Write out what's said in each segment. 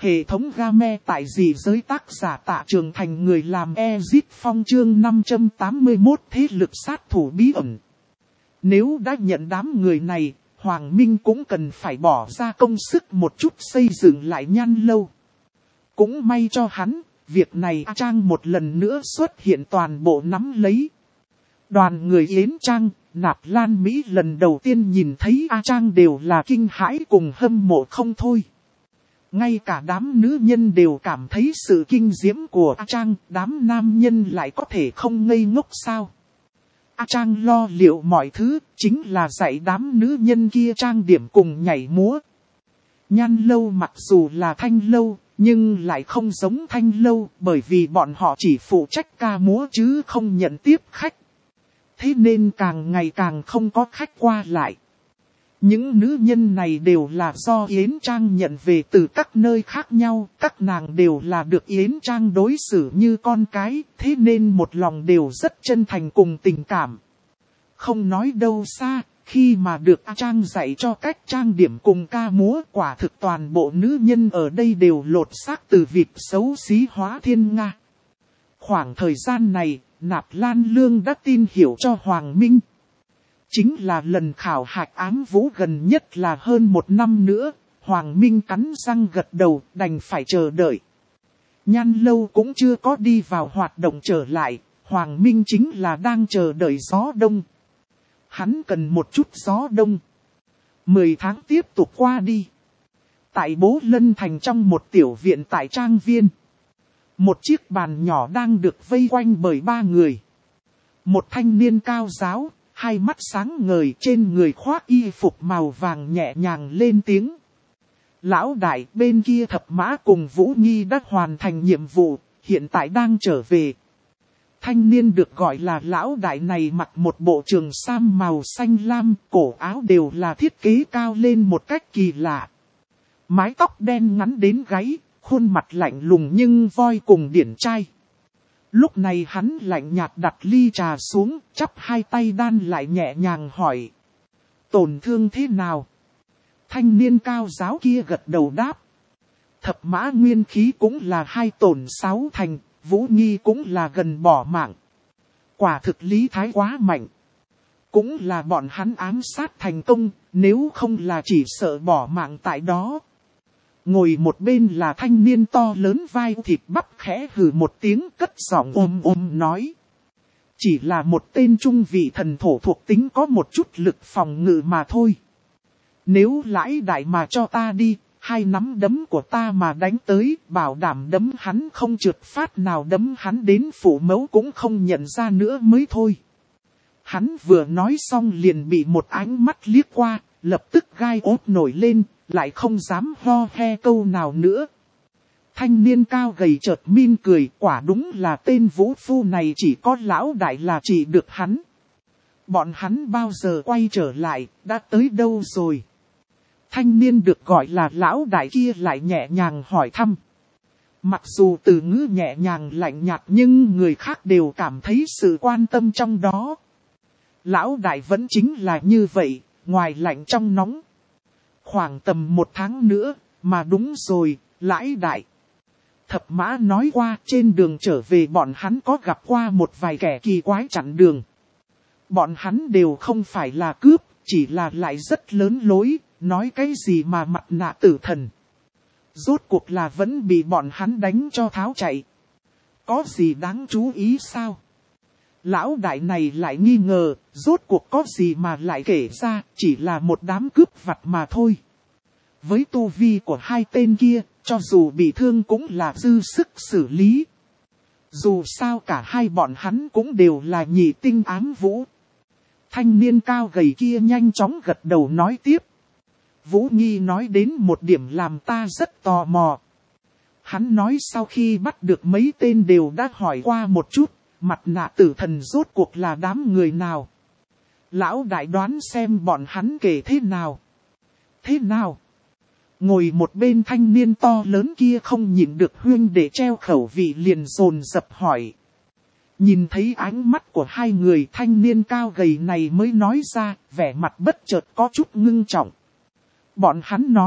Hệ thống game tại dị giới tác giả Tạ Trường Thành, người làm Exit Phong, chương 581 thế lực sát thủ bí ẩn. Nếu đã nhận đám người này, Hoàng Minh cũng cần phải bỏ ra công sức một chút xây dựng lại Nhan Lâu. Cũng may cho hắn, việc này A Trang một lần nữa xuất hiện toàn bộ nắm lấy. Đoàn người Yến Trang, Nạp Lan Mỹ lần đầu tiên nhìn thấy A Trang đều là kinh hãi cùng hâm mộ không thôi. Ngay cả đám nữ nhân đều cảm thấy sự kinh diễm của A Trang, đám nam nhân lại có thể không ngây ngốc sao? A Trang lo liệu mọi thứ, chính là dạy đám nữ nhân kia trang điểm cùng nhảy múa. Nhan Lâu mặc dù là thanh lâu, nhưng lại không giống thanh lâu, bởi vì bọn họ chỉ phụ trách ca múa chứ không nhận tiếp khách. Thế nên càng ngày càng không có khách qua lại. Những nữ nhân này đều là do Yến Trang nhận về từ các nơi khác nhau, các nàng đều là được Yến Trang đối xử như con cái, thế nên một lòng đều rất chân thành cùng tình cảm. Không nói đâu xa, khi mà được A Trang dạy cho cách trang điểm cùng ca múa, quả thực toàn bộ nữ nhân ở đây đều lột xác từ vịt xấu xí hóa thiên nga. Khoảng thời gian này, Nạp Lan Lương đã tin hiểu cho Hoàng Minh. Chính là lần khảo hạch ám vũ gần nhất là hơn 1 năm nữa, Hoàng Minh cắn răng gật đầu, đành phải chờ đợi. Nhan Lâu cũng chưa có đi vào hoạt động trở lại, Hoàng Minh chính là đang chờ đợi gió đông. Hắn cần một chút gió đông. 10 tháng tiếp tục qua đi. Tại Bố Lân Thành trong một tiểu viện tại Trang Viên. Một chiếc bàn nhỏ đang được vây quanh bởi 3 người. Một thanh niên cao ráo, hai mắt sáng ngời, trên người khoác y phục màu vàng nhẹ nhàng lên tiếng. Lão đại, bên kia Thập Mã cùng Vũ Nghi đã hoàn thành nhiệm vụ, hiện tại đang trở về. Thanh niên được gọi là lão đại này mặc một bộ trường sam màu xanh lam, cổ áo đều là thiết kế cao lên một cách kỳ lạ. Mái tóc đen ngắn đến gáy, khuôn mặt lạnh lùng nhưng voi cùng điển trai. Lúc này hắn lạnh nhạt đặt ly trà xuống, chắp hai tay đan lại nhẹ nhàng hỏi. Tổn thương thế nào? Thanh niên cao giáo kia gật đầu đáp. Thập Mã nguyên khí cũng là 2 tổn 6 thành, Vũ Nghi cũng là gần bỏ mạng. Quả thực lý thái quá mạnh. Cũng là bọn hắn ám sát thành công, nếu không là chỉ sợ bỏ mạng tại đó. Ngồi một bên là thanh niên to lớn vai thịt bắp khẽ hừ một tiếng, cất giọng ôm nói. Chỉ là một tên trung vị thần thổ thuộc tính có một chút lực phòng ngự mà thôi. Nếu lãi đại mà cho ta đi, 2 nắm đấm của ta mà đánh tới, bảo đảm đấm hắn không trượt phát nào, đấm hắn đến phủ mẫu cũng không nhận ra nữa mới thôi. Hắn vừa nói xong liền bị một ánh mắt liếc qua, lập tức gai ốt nổi lên, lại không dám ho he câu nào nữa. Thanh niên cao gầy chợt min cười, quả đúng là tên vũ phu này chỉ có lão đại là chỉ được hắn. Bọn hắn bao giờ quay trở lại, đã tới đâu rồi? Thanh niên được gọi là lão đại kia lại nhẹ nhàng hỏi thăm. Mặc dù từ ngữ nhẹ nhàng lạnh nhạt nhưng người khác đều cảm thấy sự quan tâm trong đó. Lão đại vẫn chính là như vậy, ngoài lạnh trong nóng. Khoảng tầm 1 tháng nữa, mà đúng rồi, lãi đại. Thập Mã nói qua trên đường trở về bọn hắn có gặp qua một vài kẻ kỳ quái chặn đường. Bọn hắn đều không phải là cướp, chỉ là lại rất lớn lối, nói cái gì mà mặt nạ tử thần. Rốt cuộc là vẫn bị bọn hắn đánh cho tháo chạy. Có gì đáng chú ý sao? Lão đại này lại nghi ngờ, rốt cuộc có gì mà lại kể ra, chỉ là một đám cướp vặt mà thôi. Với tu vi của 2 tên kia, cho dù bị thương cũng là dư sức xử lý. Dù sao cả hai bọn hắn cũng đều là nhị tinh ám vũ. Thanh niên cao gầy kia nhanh chóng gật đầu nói tiếp. Vũ Nghi nói đến một điểm làm ta rất tò mò. Hắn nói sau khi bắt được mấy tên đều đã hỏi qua một chút, mặt nạ tử thần rốt cuộc là đám người nào. Lão đại đoán xem bọn hắn kể thế nào. Thế nào? Ngồi một bên thanh niên to lớn kia không nhịn được huyên để treo khẩu vị liền dồn dập hỏi. Nhìn thấy ánh mắt của 2 người, thanh niên cao gầy này mới nói ra, vẻ mặt bất chợt có chút ngưng trọng. Bọn hắn nói,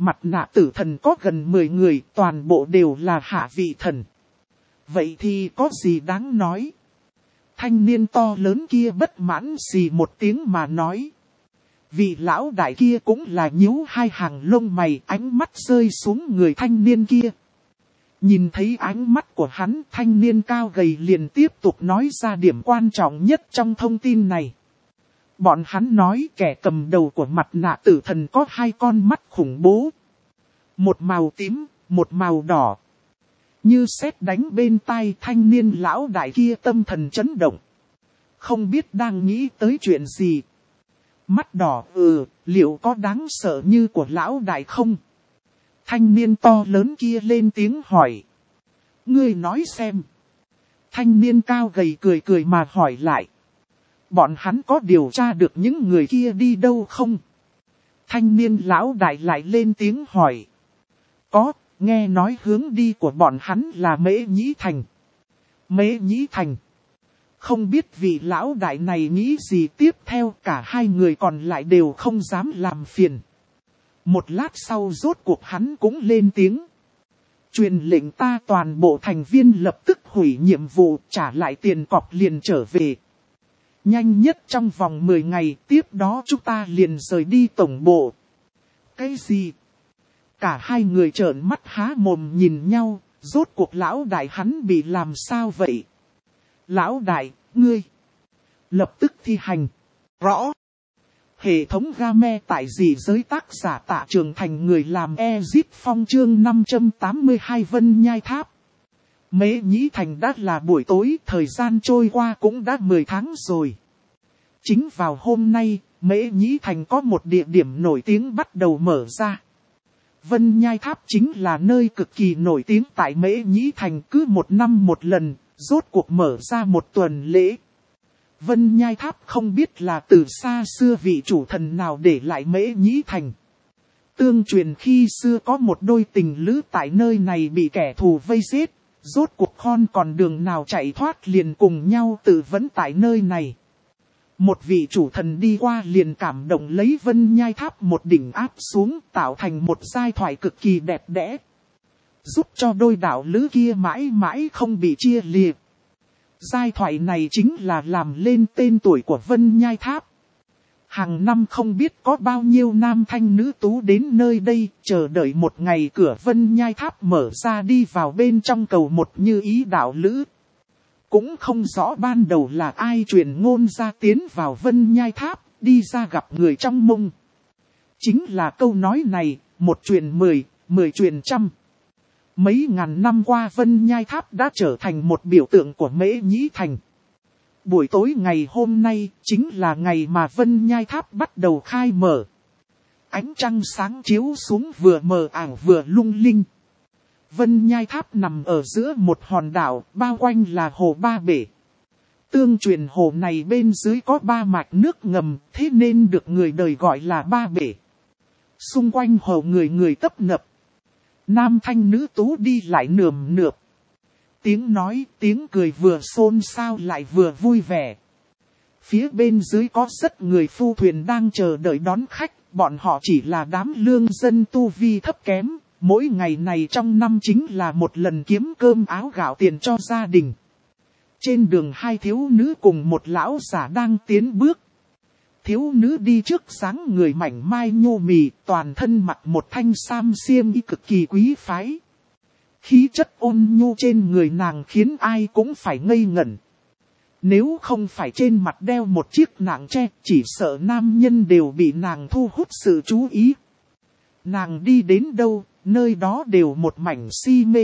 mặt nạ tử thần có gần 10 người, toàn bộ đều là hạ vị thần. Vậy thì có gì đáng nói? Thanh niên to lớn kia bất mãn xì một tiếng mà nói. Vị lão đại kia cũng là nhíu hai hàng lông mày, ánh mắt rơi xuống người thanh niên kia. Nhìn thấy ánh mắt của hắn, thanh niên cao gầy liền tiếp tục nói ra điểm quan trọng nhất trong thông tin này. Bọn hắn nói kẻ cầm đầu của mặt nạ tử thần có 2 con mắt khủng bố. Một màu tím, một màu đỏ. Như sét đánh bên tai, thanh niên lão đại kia tâm thần chấn động. Không biết đang nghĩ tới chuyện gì. Mắt đỏ liệu có đáng sợ như của lão đại không? Thanh niên to lớn kia lên tiếng hỏi. Ngươi nói xem. Thanh niên cao gầy cười mà hỏi lại. Bọn hắn có điều tra được những người kia đi đâu không? Thanh niên lão đại lại lên tiếng hỏi. Có, nghe nói hướng đi của bọn hắn là Mễ Nhĩ Thành. Mễ Nhĩ Thành. Không biết vị lão đại này nghĩ gì tiếp theo, cả hai người còn lại đều không dám làm phiền. Một lát sau rốt cuộc hắn cũng lên tiếng. Truyền lệnh ta toàn bộ thành viên lập tức hủy nhiệm vụ, trả lại tiền cọc liền trở về. Nhanh nhất trong vòng 10 ngày, tiếp đó chúng ta liền rời đi tổng bộ. Cái gì? Cả hai người trợn mắt há mồm nhìn nhau, rốt cuộc lão đại hắn bị làm sao vậy? Lão đại, ngươi lập tức thi hành. Rõ. Hệ thống game tại dị giới tác giả Tạ Trường Thành, người làm Ezip Phong chương 582 Vân Nhai Tháp. Mễ Nhĩ Thành đã là buổi tối, thời gian trôi qua cũng đã 10 tháng rồi. Chính vào hôm nay, Mễ Nhĩ Thành có một địa điểm nổi tiếng bắt đầu mở ra. Vân Nhai Tháp chính là nơi cực kỳ nổi tiếng tại Mễ Nhĩ Thành, cứ 1 năm một lần, rốt cuộc mở ra 1 tuần lễ. Vân Nhai Tháp không biết là từ xa xưa vị chủ thần nào để lại Mễ Nhĩ Thành. Tương truyền khi xưa có một đôi tình lữ tại nơi này bị kẻ thù vây giết, rốt cuộc không còn đường nào chạy thoát liền cùng nhau tự vẫn tại nơi này. Một vị chủ thần đi qua liền cảm động lấy Vân Nhai Tháp một đỉnh áp xuống, tạo thành một giai thoại cực kỳ đẹp đẽ, giúp cho đôi đạo lữ kia mãi mãi không bị chia liệt. Giai thoại này chính là làm lên tên tuổi của Vân Nhai Tháp. Hàng năm không biết có bao nhiêu nam thanh nữ tú đến nơi đây, chờ đợi một ngày cửa Vân Nhai Tháp mở ra đi vào bên trong cầu một như ý đạo lữ. Cũng không rõ ban đầu là ai truyền ngôn ra tiến vào Vân Nhai Tháp, đi ra gặp người trong mông. Chính là câu nói này, 1 truyền 10, 10 truyền trăm. Mấy ngàn năm qua Vân Nhai Tháp đã trở thành một biểu tượng của Mễ Nhĩ Thành. Buổi tối ngày hôm nay chính là ngày mà Vân Nhai Tháp bắt đầu khai mở. Ánh trăng sáng chiếu xuống vừa mờ ảo vừa lung linh. Vân Nhai Tháp nằm ở giữa một hòn đảo, bao quanh là hồ Ba Bể. Tương truyền hồ này bên dưới có 3 mạch nước ngầm, thế nên được người đời gọi là Ba Bể. Xung quanh hồ người người tấp nập. Nam thanh nữ tú đi lại nườm nượp. Tiếng nói, tiếng cười vừa xôn xao lại vừa vui vẻ. Phía bên dưới có rất người phu thuyền đang chờ đợi đón khách, bọn họ chỉ là đám lương dân tu vi thấp kém. Mỗi ngày này trong năm chính là một lần kiếm cơm áo gạo tiền cho gia đình. Trên đường 2 thiếu nữ cùng một lão giả đang tiến bước. Thiếu nữ đi trước dáng người mảnh mai nhô mì, toàn thân mặc một thanh sam xiêm y cực kỳ quý phái. Khí chất ôn nhu trên người nàng khiến ai cũng phải ngây ngẩn. Nếu không phải trên mặt đeo một chiếc nạng tre, chỉ sợ nam nhân đều bị nàng thu hút sự chú ý. Nàng đi đến đâu, nơi đó đều một mảnh si mê.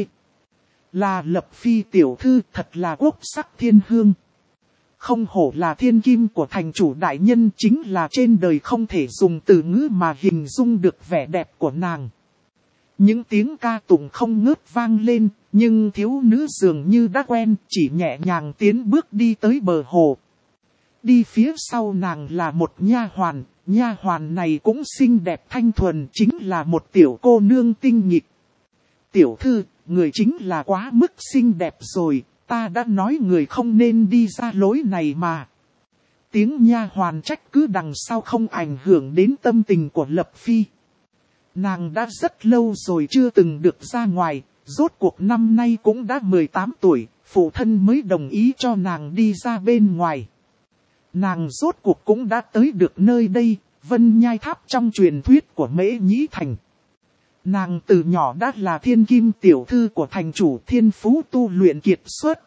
Là Lập Phi tiểu thư, thật là quốc sắc thiên hương. Không hổ là thiên kim của thành chủ đại nhân, chính là trên đời không thể dùng từ ngữ mà hình dung được vẻ đẹp của nàng. Những tiếng ca tụng không ngớt vang lên, nhưng thiếu nữ dường như đã quen, chỉ nhẹ nhàng tiến bước đi tới bờ hồ. Đi phía sau nàng là một nha hoàn này cũng xinh đẹp thanh thuần, chính là một tiểu cô nương tinh nghịch. Tiểu thư, người chính là quá mức xinh đẹp rồi, ta đã nói người không nên đi ra lối này mà. Tiếng nha hoàn trách cứ đằng sau không ảnh hưởng đến tâm tình của Lập Phi. Nàng đã rất lâu rồi chưa từng được ra ngoài, rốt cuộc năm nay cũng đã 18 tuổi, phụ thân mới đồng ý cho nàng đi ra bên ngoài. Nàng rốt cuộc cũng đã tới được nơi đây, Vân Nhai Tháp trong truyền thuyết của Mễ Nhĩ Thành. Nàng từ nhỏ đã là thiên kim tiểu thư của thành chủ, thiên phú tu luyện kiệt xuất.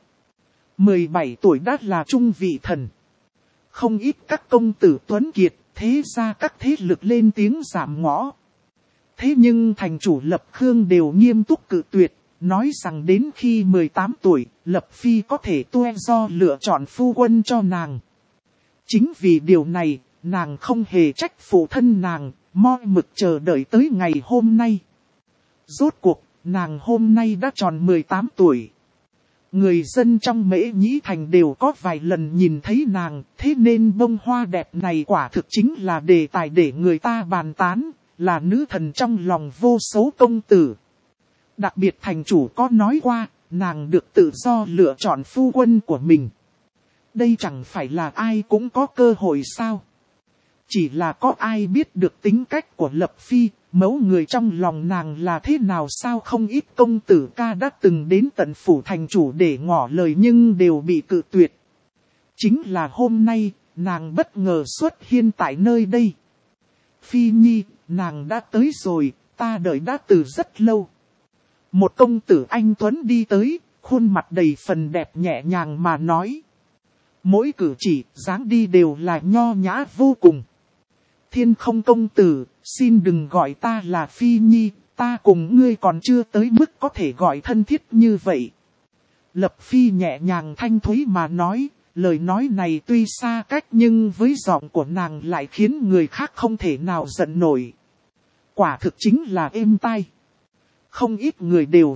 17 tuổi đã là trung vị thần. Không ít các công tử tuấn kiệt, thế ra các thế lực lên tiếng giảm ngõ. Thế nhưng thành chủ Lập Khương đều nghiêm túc cự tuyệt, nói rằng đến khi 18 tuổi, Lập Phi có thể tự do lựa chọn phu quân cho nàng. Chính vì điều này, nàng không hề trách phụ thân nàng, moi mực chờ đợi tới ngày hôm nay. Rốt cuộc, nàng hôm nay đã tròn 18 tuổi. Người dân trong Mễ Nhĩ Thành đều có vài lần nhìn thấy nàng, thế nên bông hoa đẹp này quả thực chính là đề tài để người ta bàn tán, là nữ thần trong lòng vô số công tử. Đặc biệt thành chủ có nói qua, nàng được tự do lựa chọn phu quân của mình. Đây chẳng phải là ai cũng có cơ hội sao? Chỉ là có ai biết được tính cách của Lập Phi, mẫu người trong lòng nàng là thế nào sao? Không ít công tử ca đã từng đến tận phủ thành chủ để ngỏ lời nhưng đều bị cự tuyệt. Chính là hôm nay, nàng bất ngờ xuất hiện tại nơi đây. Phi Nhi, nàng đã tới rồi, ta đợi đã từ rất lâu. Một công tử anh tuấn đi tới, khuôn mặt đầy phần đẹp nhẹ nhàng mà nói. Mỗi cử chỉ, dáng đi đều là nho nhã vô cùng. Thiên Không công tử, xin đừng gọi ta là Phi Nhi, ta cùng ngươi còn chưa tới mức có thể gọi thân thiết như vậy. Lập Phi nhẹ nhàng thanh thúy mà nói, lời nói này tuy xa cách nhưng với giọng của nàng lại khiến người khác không thể nào giận nổi. Quả thực chính là êm tai. Không ít người đều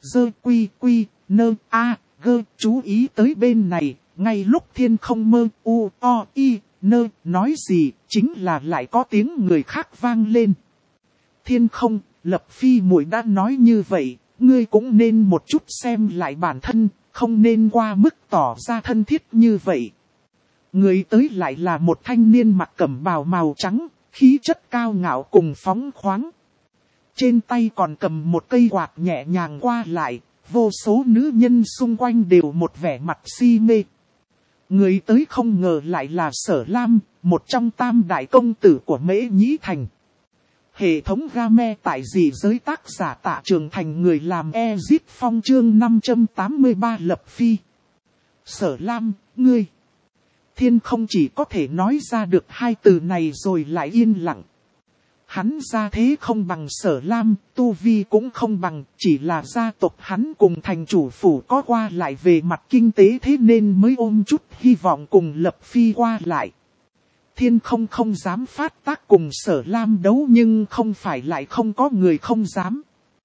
quy nơ gơ chú ý tới bên này, ngay lúc Thiên Không mơ nơ nói gì, chính là lại có tiếng người khác vang lên. Thiên Không, Lập Phi muội đã nói như vậy, ngươi cũng nên một chút xem lại bản thân, không nên qua mức tỏ ra thân thiết như vậy. Người tới lại là một thanh niên mặc cẩm bào màu trắng, khí chất cao ngạo cùng phóng khoáng. Trên tay còn cầm một cây quạt nhẹ nhàng qua lại, vô số nữ nhân xung quanh đều một vẻ mặt si mê. Người tới không ngờ lại là Sở Lam, một trong tam đại công tử của Mễ Nhĩ Thành. Hệ thống game tại dị giới tác giả Tạ Trường Thành, người làm Ezit Phong chương 583 Lập Phi. Sở Lam, ngươi. Thiên Không chỉ có thể nói ra được hai từ này rồi lại yên lặng. Hắn gia thế không bằng Sở Lam, tu vi cũng không bằng, chỉ là gia tộc hắn cùng thành chủ phủ có qua lại về mặt kinh tế thế nên mới ôm chút hy vọng cùng Lập Phi qua lại. Thiên Không không dám phát tác cùng Sở Lam đấu nhưng không phải lại không có người không dám.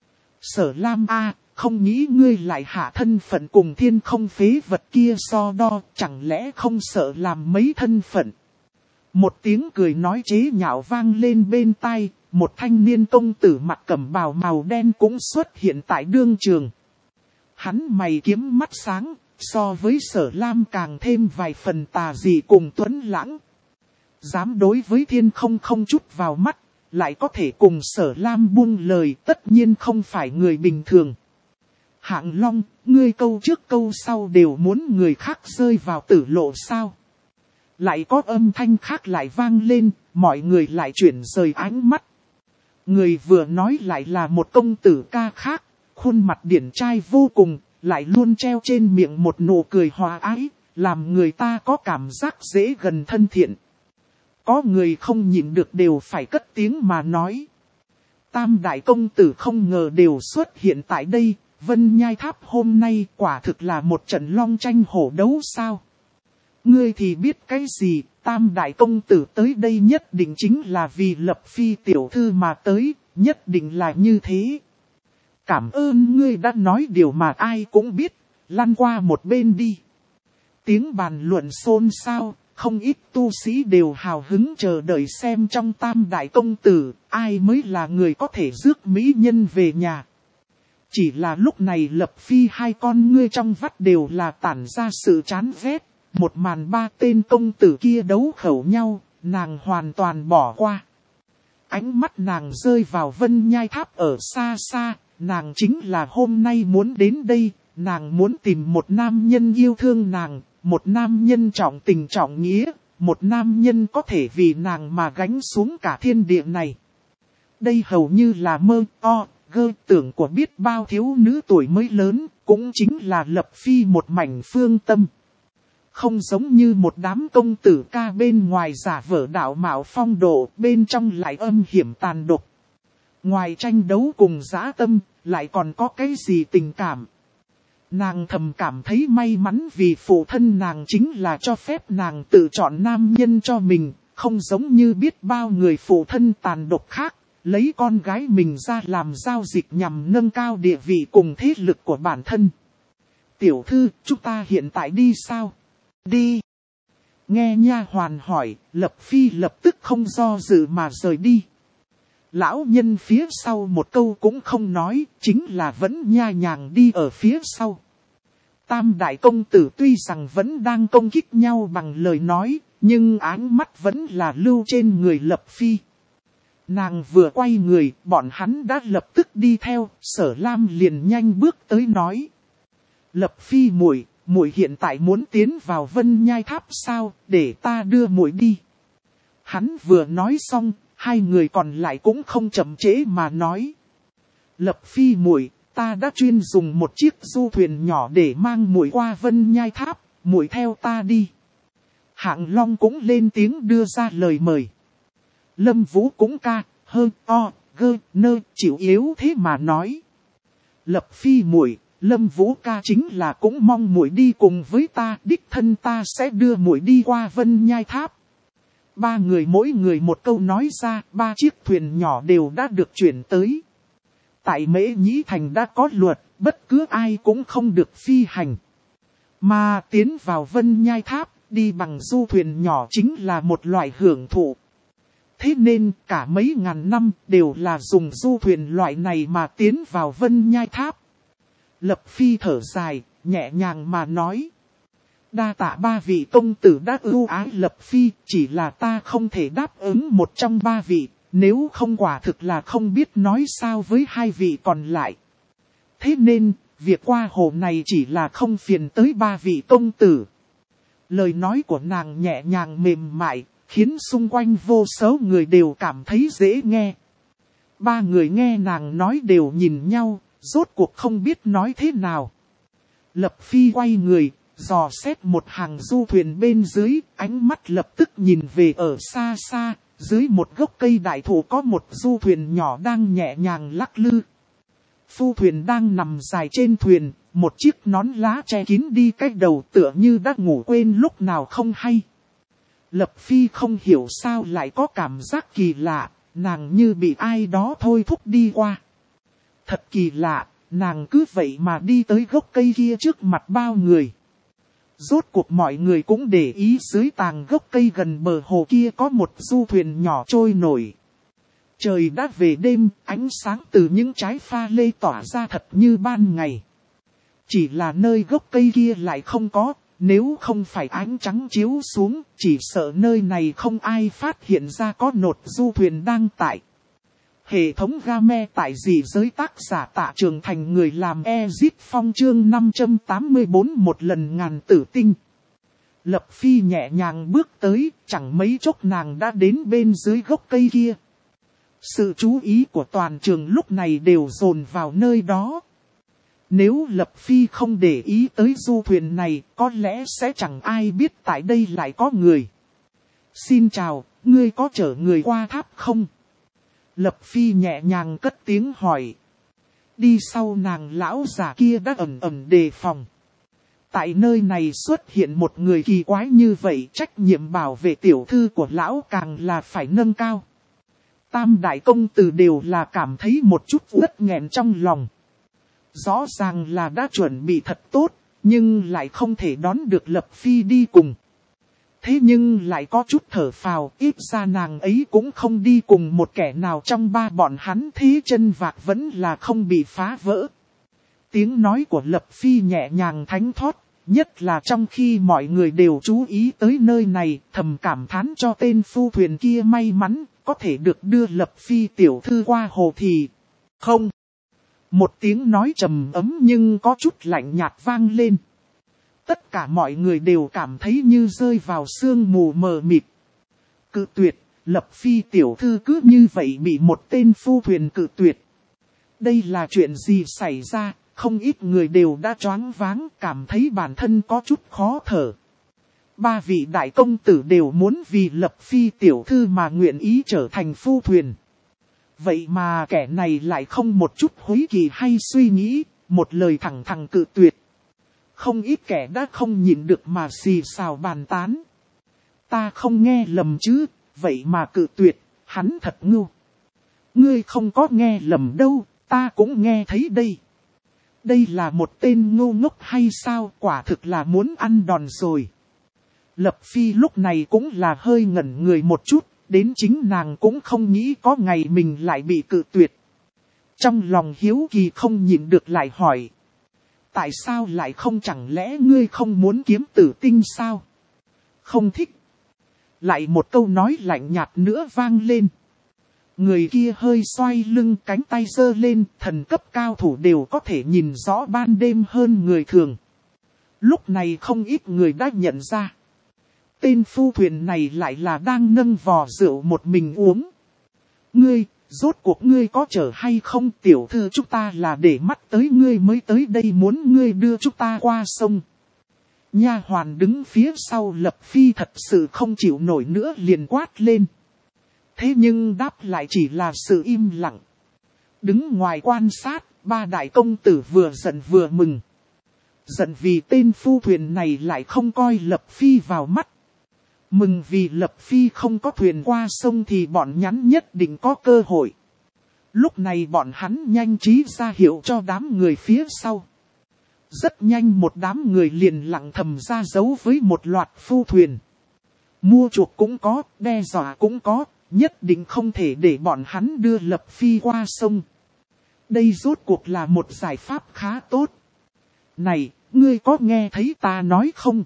Sở Lam không nghĩ ngươi lại hạ thân phận cùng Thiên Không phế vật kia so đo, chẳng lẽ không sợ làm mấy thân phận. Một tiếng cười nói chế nhạo vang lên bên tai, một thanh niên công tử mặc cẩm bào màu đen cũng xuất hiện tại đương trường. Hắn mày kiếm mắt sáng, so với Sở Lam càng thêm vài phần tà dị cùng tuấn lãng. Dám đối với Thiên Không không chút vào mắt, lại có thể cùng Sở Lam buông lời, tất nhiên không phải người bình thường. Hạng Long, ngươi câu trước câu sau đều muốn người khác rơi vào tử lộ sao? Lại có âm thanh khác lại vang lên, mọi người lại chuyển rời ánh mắt. Người vừa nói lại là một công tử ca khác, khuôn mặt điển trai vô cùng, lại luôn treo trên miệng một nụ cười hòa ái, làm người ta có cảm giác dễ gần thân thiện. Có người không nhịn được đều phải cất tiếng mà nói. Tam đại công tử không ngờ đều xuất hiện tại đây, Vân Nhai Tháp hôm nay quả thực là một trận long tranh hổ đấu sao? Ngươi thì biết cái gì, tam đại công tử tới đây nhất định chính là vì Lập Phi tiểu thư mà tới, nhất định là như thế. Cảm ơn ngươi đã nói điều mà ai cũng biết, lăn qua một bên đi. Tiếng bàn luận xôn xao, không ít tu sĩ đều hào hứng chờ đợi xem trong tam đại công tử, ai mới là người có thể rước mỹ nhân về nhà. Chỉ là lúc này Lập Phi hai con ngươi trong vắt đều là tản ra sự chán ghét. Một màn ba tên công tử kia đấu khẩu nhau, nàng hoàn toàn bỏ qua. ánh mắt nàng rơi vào Vân Nhai Tháp ở xa xa, nàng chính là hôm nay muốn đến đây, nàng muốn tìm một nam nhân yêu thương nàng, một nam nhân trọng tình trọng nghĩa, một nam nhân có thể vì nàng mà gánh xuống cả thiên địa này. Đây hầu như là mơ tưởng của biết bao thiếu nữ tuổi mới lớn, cũng chính là Lập Phi một mảnh phương tâm. Không giống như một đám công tử ca bên ngoài giả vờ đạo mạo phong độ, bên trong lại âm hiểm tàn độc. Ngoài tranh đấu cùng dã tâm, lại còn có cái gì tình cảm. Nàng thầm cảm thấy may mắn vì phụ thân nàng chính là cho phép nàng tự chọn nam nhân cho mình, không giống như biết bao người phụ thân tàn độc khác, lấy con gái mình ra làm giao dịch nhằm nâng cao địa vị cùng thế lực của bản thân. Tiểu thư, chúng ta hiện tại đi sao? Đi. Nghe nha hoàn hỏi, Lập Phi lập tức không do dự mà rời đi. Lão nhân phía sau một câu cũng không nói, chính là vẫn nha nhàng đi ở phía sau. Tam đại công tử tuy rằng vẫn đang công kích nhau bằng lời nói, nhưng ánh mắt vẫn là lưu trên người Lập Phi. Nàng vừa quay người, bọn hắn đã lập tức đi theo, Sở Lam liền nhanh bước tới nói. Lập Phi muội hiện tại muốn tiến vào Vân Nhai Tháp sao, để ta đưa muội đi. Hắn vừa nói xong, hai người còn lại cũng không chậm trễ mà nói. Lập Phi muội, ta đã chuyên dùng một chiếc du thuyền nhỏ để mang muội qua Vân Nhai Tháp, muội theo ta đi. Hạng Long cũng lên tiếng đưa ra lời mời. Lâm Vũ cũng chịu yếu thế mà nói. Lập Phi muội, Lâm Vũ ca chính là cũng mong muội đi cùng với ta, đích thân ta sẽ đưa muội đi qua Vân Nhai Tháp. Ba người mỗi người một câu nói ra, ba chiếc thuyền nhỏ đều đã được chuyển tới. Tại Mễ Nhĩ Thành đã có luật, bất cứ ai cũng không được phi hành. Mà tiến vào Vân Nhai Tháp, đi bằng du thuyền nhỏ chính là một loại hưởng thụ. Thế nên cả mấy ngàn năm đều là dùng du thuyền loại này mà tiến vào Vân Nhai Tháp. Lập Phi thở dài, nhẹ nhàng mà nói. Đa tạ ba vị công tử đã ưu ái Lập Phi, chỉ là ta không thể đáp ứng một trong ba vị, nếu không quả thực là không biết nói sao với hai vị còn lại. Thế nên, việc qua hồ này chỉ là không phiền tới ba vị công tử. Lời nói của nàng nhẹ nhàng mềm mại, khiến xung quanh vô số người đều cảm thấy dễ nghe. Ba người nghe nàng nói đều nhìn nhau, rốt cuộc không biết nói thế nào. Lập Phi quay người, dò xét một hàng du thuyền bên dưới, ánh mắt lập tức nhìn về ở xa xa, dưới một gốc cây đại thụ có một du thuyền nhỏ đang nhẹ nhàng lắc lư. Phu thuyền đang nằm dài trên thuyền, một chiếc nón lá che kín đi cách đầu tựa như đã ngủ quên lúc nào không hay. Lập Phi không hiểu sao lại có cảm giác kỳ lạ, nàng như bị ai đó thôi thúc đi qua. Thật kỳ lạ, nàng cứ vậy mà đi tới gốc cây kia trước mặt bao người. Rốt cuộc mọi người cũng để ý dưới tàng gốc cây gần bờ hồ kia có một du thuyền nhỏ trôi nổi. Trời đã về đêm, ánh sáng từ những trái pha lê tỏa ra thật như ban ngày. Chỉ là nơi gốc cây kia lại không có, nếu không phải ánh trắng chiếu xuống, chỉ sợ nơi này không ai phát hiện ra có nột du thuyền đang tại. Hệ thống game tại dị giới tác giả Tạ Trường Thành người làm Ezit Phong chương 584 một lần ngàn tử tinh. Lập Phi nhẹ nhàng bước tới, chẳng mấy chốc nàng đã đến bên dưới gốc cây kia. Sự chú ý của toàn trường lúc này đều dồn vào nơi đó. Nếu Lập Phi không để ý tới du thuyền này, có lẽ sẽ chẳng ai biết tại đây lại có người. Xin chào, ngươi có chở người qua tháp không? Lập Phi nhẹ nhàng cất tiếng hỏi. Đi sau nàng lão già kia đã ẩn ẩn đề phòng. Tại nơi này xuất hiện một người kỳ quái như vậy, trách nhiệm bảo vệ tiểu thư của lão càng là phải nâng cao. Tam đại công tử đều là cảm thấy một chút uất nghẹn trong lòng. Rõ ràng là đã chuẩn bị thật tốt, nhưng lại không thể đón được Lập Phi đi cùng. Thế nhưng lại có chút thở phào, ít ra nàng ấy cũng không đi cùng một kẻ nào trong ba bọn hắn, thế chân vạc vẫn là không bị phá vỡ. Tiếng nói của Lập Phi nhẹ nhàng thánh thót, nhất là trong khi mọi người đều chú ý tới nơi này, thầm cảm thán cho tên phu thuyền kia may mắn, có thể được đưa Lập Phi tiểu thư qua hồ thì không. Một tiếng nói trầm ấm nhưng có chút lạnh nhạt vang lên. Tất cả mọi người đều cảm thấy như rơi vào sương mù mờ mịt. Cự tuyệt, Lập Phi tiểu thư cứ như vậy bị một tên phu thuyền cự tuyệt. Đây là chuyện gì xảy ra, không ít người đều đã choáng váng, cảm thấy bản thân có chút khó thở. Ba vị đại công tử đều muốn vì Lập Phi tiểu thư mà nguyện ý trở thành phu thuyền. Vậy mà kẻ này lại không một chút hối kỳ hay suy nghĩ, một lời thẳng thắn cự tuyệt. Không ít kẻ đã không nhịn được mà xì xào bàn tán. Ta không nghe lầm chứ, vậy mà cự tuyệt, hắn thật ngu. Ngươi không có nghe lầm đâu, ta cũng nghe thấy đây. Đây là một tên ngu ngốc hay sao, quả thực là muốn ăn đòn rồi. Lập Phi lúc này cũng là hơi ngẩn người một chút, đến chính nàng cũng không nghĩ có ngày mình lại bị cự tuyệt. Trong lòng hiếu kỳ không nhịn được lại hỏi. Tại sao lại không, chẳng lẽ ngươi không muốn kiếm tử tinh sao? Không thích. Lại một câu nói lạnh nhạt nữa vang lên. Người kia hơi xoay lưng, cánh tay giơ lên, thần cấp cao thủ đều có thể nhìn rõ ban đêm hơn người thường. Lúc này không ít người đã nhận ra. Tên phu thuyền này lại là đang nâng vò rượu một mình uống. Ngươi, rốt cuộc ngươi có chở hay không? Tiểu thư chúng ta là để mắt tới ngươi mới tới đây, muốn ngươi đưa chúng ta qua sông. Nha hoàn đứng phía sau Lập Phi thật sự không chịu nổi nữa liền quát lên. Thế nhưng đáp lại chỉ là sự im lặng. Đứng ngoài quan sát, ba đại công tử vừa giận vừa mừng. Giận vì tên phu thuyền này lại không coi Lập Phi vào mắt. Mừng vì Lập Phi không có thuyền qua sông thì bọn nhắn nhất định có cơ hội. Lúc này bọn hắn nhanh trí ra hiệu cho đám người phía sau. Rất nhanh một đám người liền lặng thầm ra dấu với một loạt phu thuyền. Mua chuộc cũng có, đe dọa cũng có, nhất định không thể để bọn hắn đưa Lập Phi qua sông. Đây rốt cuộc là một giải pháp khá tốt. Này, ngươi có nghe thấy ta nói không?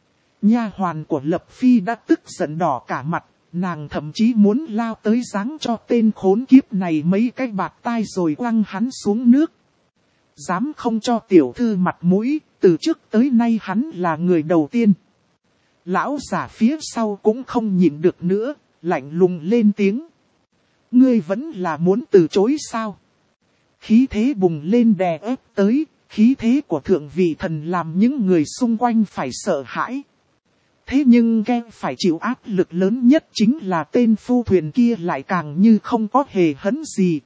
Nha hoàn của Lập Phi đã tức giận đỏ cả mặt, nàng thậm chí muốn lao tới giáng cho tên khốn kiếp này mấy cái bạt tai rồi quăng hắn xuống nước. Dám không cho tiểu thư mặt mũi, từ trước tới nay hắn là người đầu tiên. Lão giả phía sau cũng không nhịn được nữa, lạnh lùng lên tiếng. Ngươi vẫn là muốn từ chối sao? Khí thế bùng lên đè ép tới, khí thế của thượng vị thần làm những người xung quanh phải sợ hãi. Thế nhưng ghe phải chịu áp lực lớn nhất chính là tên phu thuyền kia lại càng như không có hề hấn gì.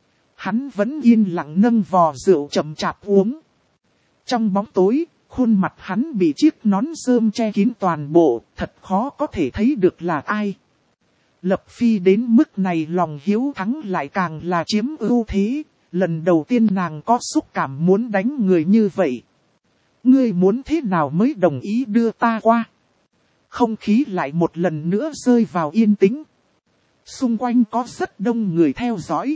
Hắn vẫn yên lặng nâng vò rượu chậm chạp uống. Trong bóng tối, khuôn mặt hắn bị chiếc nón rơm che kín toàn bộ, thật khó có thể thấy được là ai. Lập Phi đến mức này lòng hiếu thắng lại càng là chiếm ưu thế, lần đầu tiên nàng có xúc cảm muốn đánh người như vậy. Ngươi muốn thế nào mới đồng ý đưa ta qua? Không khí lại một lần nữa rơi vào yên tĩnh. Xung quanh có rất đông người theo dõi.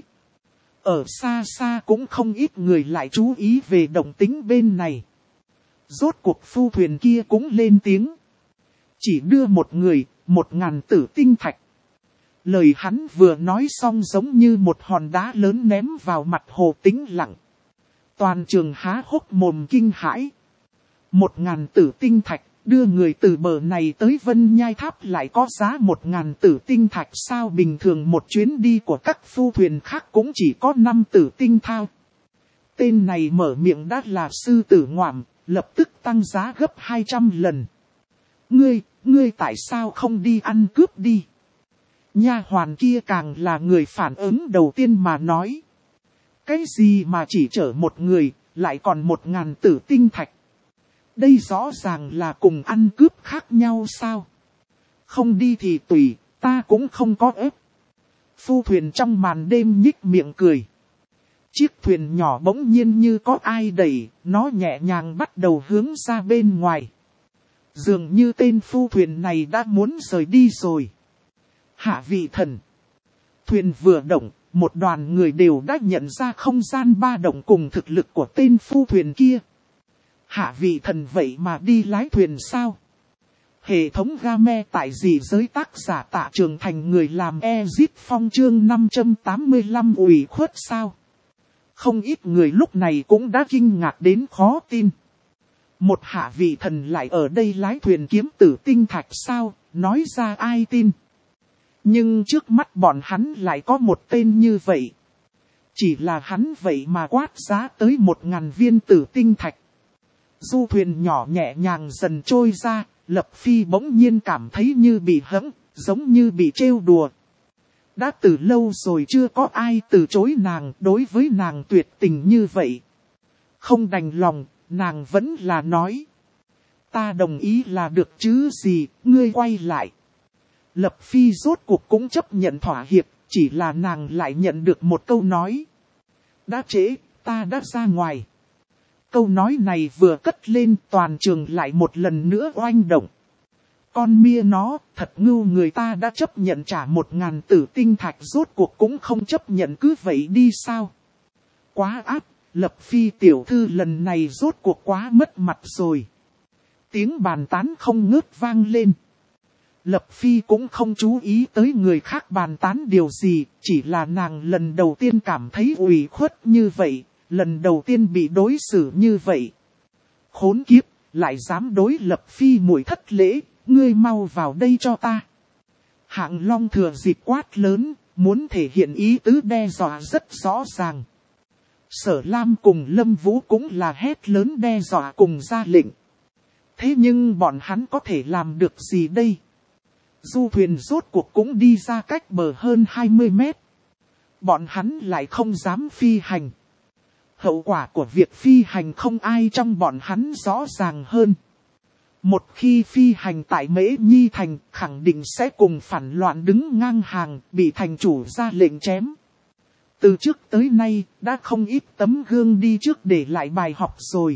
Ở xa xa cũng không ít người lại chú ý về động tĩnh bên này. Rốt cuộc phu thuyền kia cũng lên tiếng. Chỉ đưa một người, 1000 tử tinh thạch. Lời hắn vừa nói xong giống như một hòn đá lớn ném vào mặt Hồ Tĩnh lặng. Toàn trường há hốc mồm kinh hãi. 1000 tử tinh thạch, đưa người từ bờ này tới Vân Nhai Tháp lại có giá 1000 tử tinh thạch sao? Bình thường một chuyến đi của các phu thuyền khác cũng chỉ có 5 tử tinh thao. Tên này mở miệng đã là sư tử ngoạm, lập tức tăng giá gấp 200 lần. Ngươi tại sao không đi ăn cướp đi? Nha hoàn kia càng là người phản ứng đầu tiên mà nói. Cái gì mà chỉ chở một người, lại còn 1000 tử tinh thạch? Đây rõ ràng là cùng ăn cướp khác nhau sao? Không đi thì tùy, ta cũng không có ép. Phu thuyền trong màn đêm nhích miệng cười. Chiếc thuyền nhỏ bỗng nhiên như có ai đẩy, nó nhẹ nhàng bắt đầu hướng ra bên ngoài. Dường như tên phu thuyền này đã muốn rời đi rồi. Hạ vị thần. Thuyền vừa động, một đoàn người đều đã nhận ra không gian ba động cùng thực lực của tên phu thuyền kia. Hạ vị thần vậy mà đi lái thuyền sao? Hệ thống game tại dị giới tác giả Tạ Trường Thành người làm Ezit Phong chương 585 ủy khuất sao. Không ít người lúc này cũng đã kinh ngạc đến khó tin. Một hạ vị thần lại ở đây lái thuyền kiếm tử tinh thạch sao, nói ra ai tin. Nhưng trước mắt bọn hắn lại có một tên như vậy. Chỉ là hắn vậy mà quát giá tới 1000 viên tử tinh thạch. Du thuyền nhỏ nhẹ nhàng dần trôi ra, Lập Phi bỗng nhiên cảm thấy như bị hẫng, giống như bị trêu đùa. Đã từ lâu rồi chưa có ai từ chối nàng, đối với nàng tuyệt tình như vậy. Không đành lòng, nàng vẫn là nói. Ta đồng ý là được chứ gì, ngươi quay lại. Lập Phi rốt cuộc cũng chấp nhận thỏa hiệp, chỉ là nàng lại nhận được một câu nói. Đã trễ, ta đã ra ngoài. Câu nói này vừa cất lên toàn trường lại một lần nữa oanh động. Con mia nó, thật ngưu, người ta đã chấp nhận trả 1000 tử tinh thạch rốt cuộc cũng không chấp nhận cứ vậy đi sao. Quá áp, Lập Phi tiểu thư lần này rốt cuộc quá mất mặt rồi. Tiếng bàn tán không ngớt vang lên. Lập Phi cũng không chú ý tới người khác bàn tán điều gì, chỉ là nàng lần đầu tiên cảm thấy ủy khuất như vậy, lần đầu tiên bị đối xử như vậy. Khốn kiếp, lại dám đối Lập Phi muội thất lễ, ngươi mau vào đây cho ta. Hạng Long thừa dịp quát lớn, muốn thể hiện ý tứ đe dọa rất rõ ràng. Sở Lam cùng Lâm Vũ cũng là hét lớn đe dọa cùng ra lệnh. Thế nhưng bọn hắn có thể làm được gì đây? Du thuyền rốt cuộc cũng đi ra cách bờ hơn 20 mét. Bọn hắn lại không dám phi hành. Hậu quả của việc phi hành không ai trong bọn hắn rõ ràng hơn. Một khi phi hành tại Mễ Nhi Thành, khẳng định sẽ cùng phản loạn đứng ngang hàng, bị thành chủ ra lệnh chém. Từ trước tới nay, đã không ít tấm gương đi trước để lại bài học rồi.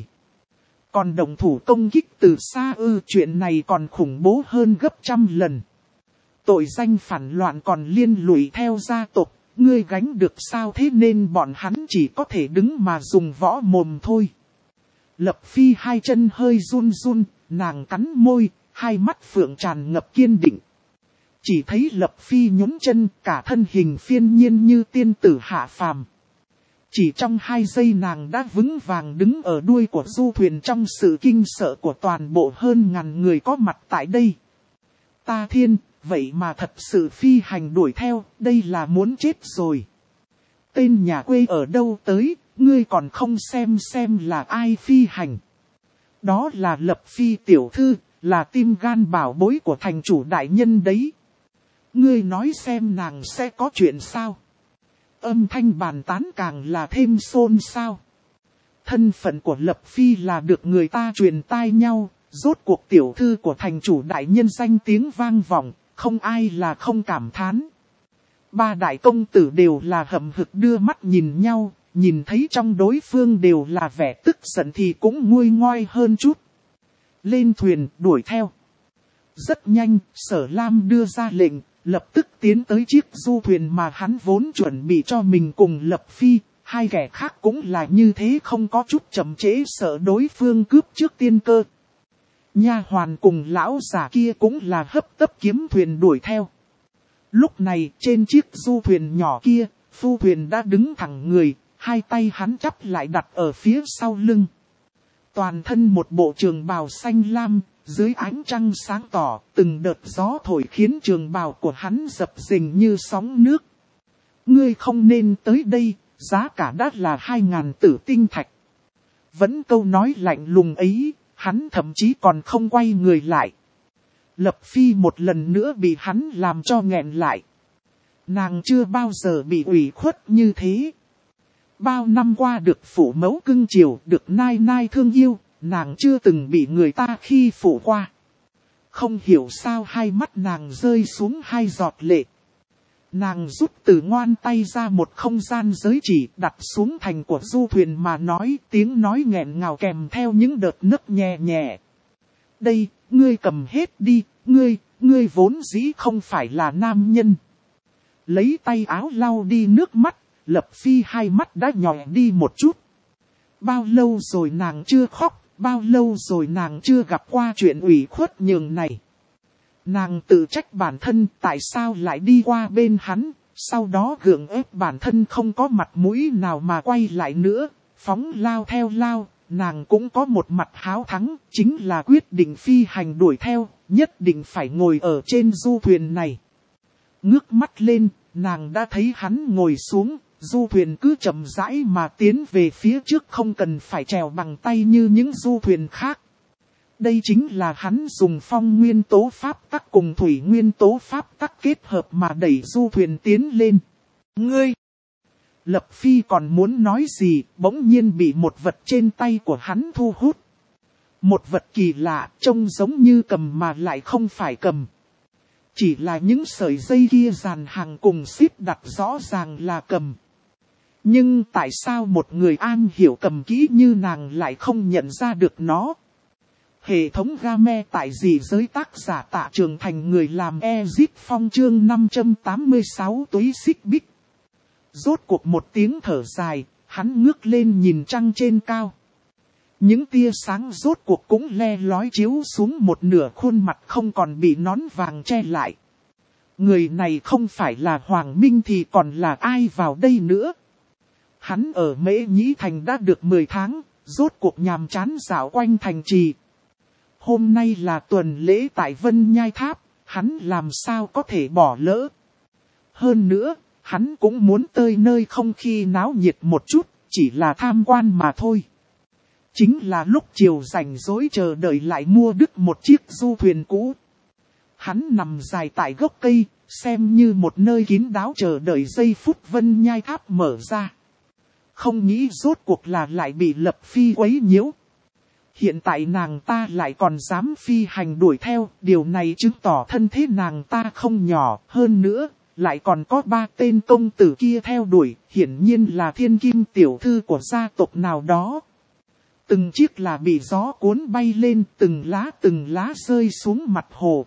Còn động thủ công kích từ xa chuyện này còn khủng bố hơn gấp 100 lần. Tội danh phản loạn còn liên lụy theo gia tộc, ngươi gánh được sao, thế nên bọn hắn chỉ có thể đứng mà dùng võ mồm thôi. Lập Phi hai chân hơi run run, nàng cắn môi, hai mắt phượng tràn ngập kiên định. Chỉ thấy Lập Phi nhún chân, cả thân hình phiên nhiên như tiên tử hạ phàm. Chỉ trong 2 giây nàng đã vững vàng đứng ở đuôi của du thuyền trong sự kinh sợ của toàn bộ hơn 1000 người có mặt tại đây. Ta thiên, vậy mà thật sự phi hành đuổi theo, đây là muốn chết rồi. Tên nhà quê ở đâu tới, ngươi còn không xem là ai phi hành. Đó là Lập Phi tiểu thư, là tim gan bảo bối của thành chủ đại nhân đấy. Ngươi nói xem nàng sẽ có chuyện sao? Âm thanh bàn tán càng là thêm xôn xao. Thân phận của Lập Phi là được người ta truyền tai nhau, rốt cuộc tiểu thư của thành chủ đại nhân danh tiếng vang vọng, không ai là không cảm thán. 3 đại công tử đều là hậm hực đưa mắt nhìn nhau, nhìn thấy trong đối phương đều là vẻ tức giận thì cũng nguôi ngoai hơn chút. Lên thuyền đuổi theo. Rất nhanh, Sở Lam đưa ra lệnh, lập tức tiến tới chiếc du thuyền mà hắn vốn chuẩn bị cho mình cùng Lập Phi. 2 kẻ khác cũng là như thế, không có chút chậm trễ, sợ đối phương cướp trước tiên cơ. Nha hoàn cùng lão già kia cũng là hấp tấp kiếm thuyền đuổi theo. Lúc này trên chiếc du thuyền nhỏ kia, phu thuyền đã đứng thẳng người, 2 tay hắn chắp lại đặt ở phía sau lưng. Toàn thân một bộ trường bào xanh lam, dưới ánh trăng sáng tỏ, từng đợt gió thổi khiến trường bào của hắn dập dềnh như sóng nước. Ngươi không nên tới đây, giá cả đã là 2000 tử tinh thạch. Vẫn câu nói lạnh lùng ấy, hắn thậm chí còn không quay người lại. Lập Phi một lần nữa bị hắn làm cho nghẹn lại. Nàng chưa bao giờ bị ủy khuất như thế. Bao năm qua được phụ mẫu cưng chiều, được nai nai thương yêu, nàng chưa từng bị người ta khi phụ qua. Không hiểu sao hai mắt nàng rơi xuống 2 giọt lệ. Nàng rút từ ngoan tay ra một không gian giới chỉ đặt xuống thành của du thuyền mà nói, tiếng nói nghẹn ngào kèm theo những đợt nấc nhẹ nhẹ. Đây, ngươi cầm hết đi, ngươi vốn dĩ không phải là nam nhân. Lấy tay áo lau đi nước mắt, Lập Phi hai mắt đã nhòe đi một chút. Bao lâu rồi nàng chưa khóc, bao lâu rồi nàng chưa gặp qua chuyện ủy khuất nhường này. Nàng tự trách bản thân tại sao lại đi qua bên hắn, sau đó gượng ép bản thân không có mặt mũi nào mà quay lại nữa, phóng lao theo lao. Nàng cũng có một mặt háo thắng, chính là quyết định phi hành đuổi theo, nhất định phải ngồi ở trên du thuyền này. Ngước mắt lên, nàng đã thấy hắn ngồi xuống, du thuyền cứ chậm rãi mà tiến về phía trước, không cần phải trèo bằng tay như những du thuyền khác. Đây chính là hắn dùng phong nguyên tố pháp tắc cùng thủy nguyên tố pháp tắc kết hợp mà đẩy du thuyền tiến lên. Ngươi! Lập Phi còn muốn nói gì, bỗng nhiên bị một vật trên tay của hắn thu hút. Một vật kỳ lạ, trông giống như cầm mà lại không phải cầm. Chỉ là những sợi dây kia dàn hàng cùng xếp đặt rõ ràng là cầm. Nhưng tại sao một người am hiểu cầm kỹ như nàng lại không nhận ra được nó? Hệ thống game tại dị giới tác giả Tạ Trường Thành, người làm Ezit Phong chương 586 túi xích bích. Rốt cuộc một tiếng thở dài, hắn ngước lên nhìn trăng trên cao. Những tia sáng rốt cuộc cũng le lói chiếu xuống một nửa khuôn mặt không còn bị nón vàng che lại. Người này không phải là Hoàng Minh thì còn là ai vào đây nữa? Hắn ở Mễ Nhĩ Thành đã được 10 tháng, rốt cuộc nhàm chán dạo quanh thành trì. Hôm nay là tuần lễ tại Vân Nhai Tháp, hắn làm sao có thể bỏ lỡ. Hơn nữa, hắn cũng muốn tới nơi không khí náo nhiệt một chút, chỉ là tham quan mà thôi. Chính là lúc chiều rảnh rỗi chờ đợi lại mua đứt một chiếc du thuyền cũ. Hắn nằm dài tại gốc cây, xem như một nơi kín đáo chờ đợi giây phút Vân Nhai Tháp mở ra. Không nghĩ rốt cuộc là lại bị Lập Phi quấy nhiễu. Hiện tại nàng ta lại còn dám phi hành đuổi theo, điều này chứng tỏ thân thế nàng ta không nhỏ. Hơn nữa, lại còn có 3 tên công tử kia theo đuổi, hiển nhiên là thiên kim tiểu thư của gia tộc nào đó. Từng chiếc là bị gió cuốn bay lên, từng lá rơi xuống mặt hồ.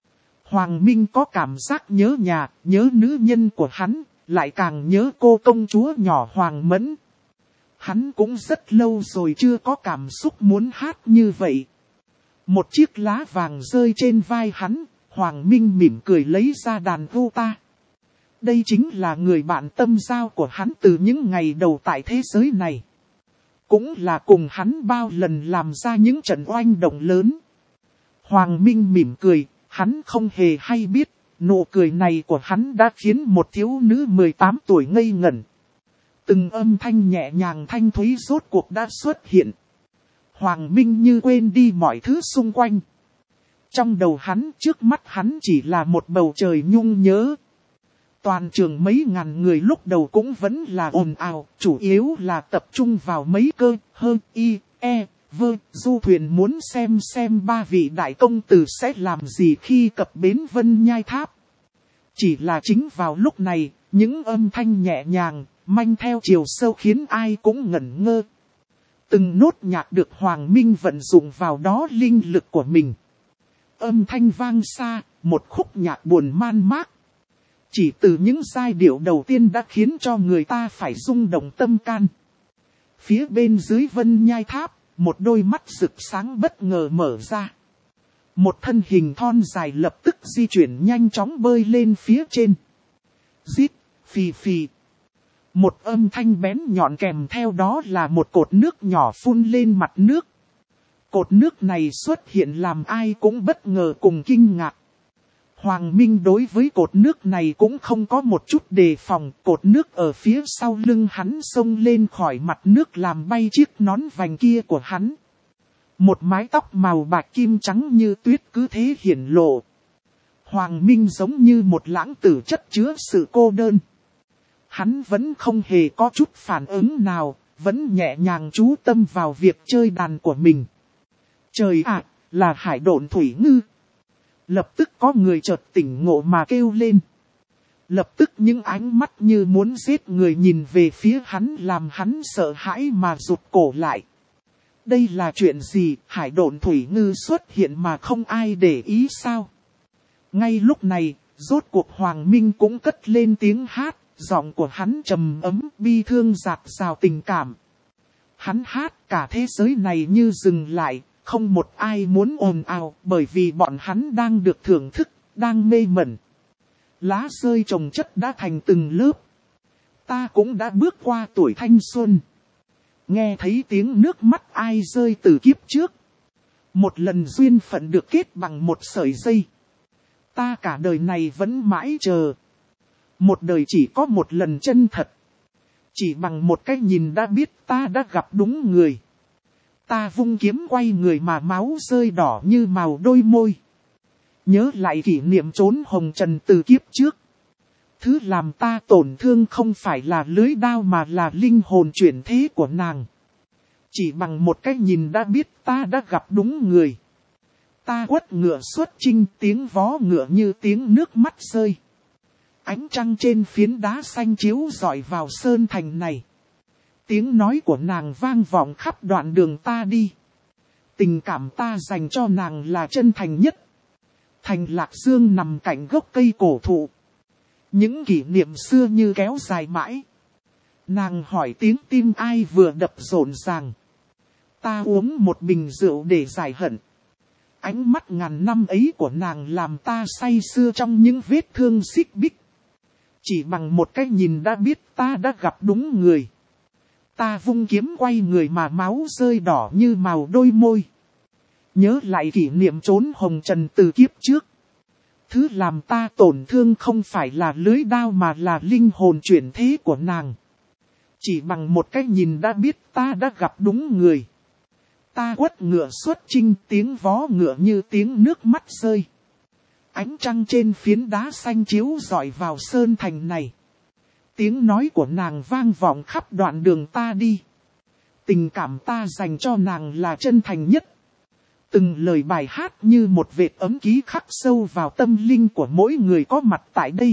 Hoàng Minh có cảm giác nhớ nhà, nhớ nữ nhân của hắn, lại càng nhớ cô công chúa nhỏ Hoàng Mẫn. Hắn cũng rất lâu rồi chưa có cảm xúc muốn hát như vậy. Một chiếc lá vàng rơi trên vai hắn, Hoàng Minh mỉm cười lấy ra đàn guitar. Đây chính là người bạn tâm giao của hắn từ những ngày đầu tại thế giới này. Cũng là cùng hắn bao lần làm ra những trận oanh động lớn. Hoàng Minh mỉm cười, hắn không hề hay biết, nụ cười này của hắn đã khiến một thiếu nữ 18 tuổi ngây ngẩn. Từng âm thanh nhẹ nhàng thanh thúy rốt cuộc đã xuất hiện. Hoàng Minh như quên đi mọi thứ xung quanh. Trong đầu hắn, trước mắt hắn chỉ là một bầu trời nhung nhớ. Toàn trường mấy ngàn người lúc đầu cũng vẫn là ồn ào, chủ yếu là tập trung vào mấy cơ, du thuyền muốn xem 3 vị đại công tử sẽ làm gì khi cập bến Vân Nhai Tháp. Chỉ là chính vào lúc này, những âm thanh nhẹ nhàng, manh theo chiều sâu khiến ai cũng ngẩn ngơ. Từng nốt nhạc được Hoàng Minh vận dụng vào đó linh lực của mình. Âm thanh vang xa, một khúc nhạc buồn man mác. Chỉ từ những giai điệu đầu tiên đã khiến cho người ta phải rung động tâm can. Phía bên dưới Vân Nhai Tháp, một đôi mắt rực sáng bất ngờ mở ra. Một thân hình thon dài lập tức di chuyển nhanh chóng bơi lên phía trên. Rít, phì phì. Một âm thanh bén nhọn kèm theo đó là một cột nước nhỏ phun lên mặt nước. Cột nước này xuất hiện làm ai cũng bất ngờ cùng kinh ngạc. Hoàng Minh đối với cột nước này cũng không có một chút đề phòng. Cột nước ở phía sau lưng hắn xông lên khỏi mặt nước làm bay chiếc nón vành kia của hắn. Một mái tóc màu bạc kim trắng như tuyết cứ thế hiển lộ. Hoàng Minh giống như một lãng tử chất chứa sự cô đơn. Hắn vẫn không hề có chút phản ứng nào, vẫn nhẹ nhàng chú tâm vào việc chơi đàn của mình. Trời ạ, là Hải Độn Thủy Ngư. Lập tức có người chợt tỉnh ngộ mà kêu lên. Lập tức những ánh mắt như muốn giết người nhìn về phía hắn làm hắn sợ hãi mà rụt cổ lại. Đây là chuyện gì, Hải Độn Thủy Ngư xuất hiện mà không ai để ý sao? Ngay lúc này, rốt cuộc Hoàng Minh cũng cất lên tiếng hát, giọng của hắn trầm ấm bi thương dạt dào tình cảm. Hắn hát cả thế giới này như dừng lại, không một ai muốn ồn ào bởi vì bọn hắn đang được thưởng thức, đang mê mẩn. Lá rơi chồng chất đã thành từng lớp. Ta cũng đã bước qua tuổi thanh xuân. Nghe thấy tiếng nước mắt ai rơi từ kiếp trước. Một lần duyên phận được kết bằng một sợi dây. Ta cả đời này vẫn mãi chờ. Một đời chỉ có một lần chân thật. Chỉ bằng một cái nhìn đã biết ta đã gặp đúng người. Ta vung kiếm quay người mà máu rơi đỏ như màu đôi môi. Nhớ lại kỷ niệm trốn hồng trần từ kiếp trước. Thứ làm ta tổn thương không phải là lưới đao mà là linh hồn chuyển thế của nàng. Chỉ bằng một cái nhìn đã biết ta đã gặp đúng người. Ta quất ngựa xuất chinh, tiếng vó ngựa như tiếng nước mắt rơi. Ánh trăng trên phiến đá xanh chiếu rọi vào sơn thành này. Tiếng nói của nàng vang vọng khắp đoạn đường ta đi. Tình cảm ta dành cho nàng là chân thành nhất. Thành Lạc Dương nằm cạnh gốc cây cổ thụ. Những kỷ niệm xưa như kéo dài mãi. Nàng hỏi tiếng tim ai vừa đập rộn ràng. Ta uống một bình rượu để giải hận. Ánh mắt ngàn năm ấy của nàng làm ta say sưa trong những vết thương xích bích. Chỉ bằng một cái nhìn đã biết ta đã gặp đúng người. Ta vung kiếm quay người mà máu rơi đỏ như màu đôi môi. Nhớ lại kỷ niệm trốn hồng trần từ kiếp trước. Thứ làm ta tổn thương không phải là lưới đao mà là linh hồn chuyển thế của nàng. Chỉ bằng một cái nhìn đã biết ta đã gặp đúng người. Ta quất ngựa xuất chinh, tiếng vó ngựa như tiếng nước mắt rơi. Ánh trăng trên phiến đá xanh chiếu rọi vào sơn thành này. Tiếng nói của nàng vang vọng khắp đoạn đường ta đi. Tình cảm ta dành cho nàng là chân thành nhất. Từng lời bài hát như một vệt ấm ký khắc sâu vào tâm linh của mỗi người có mặt tại đây.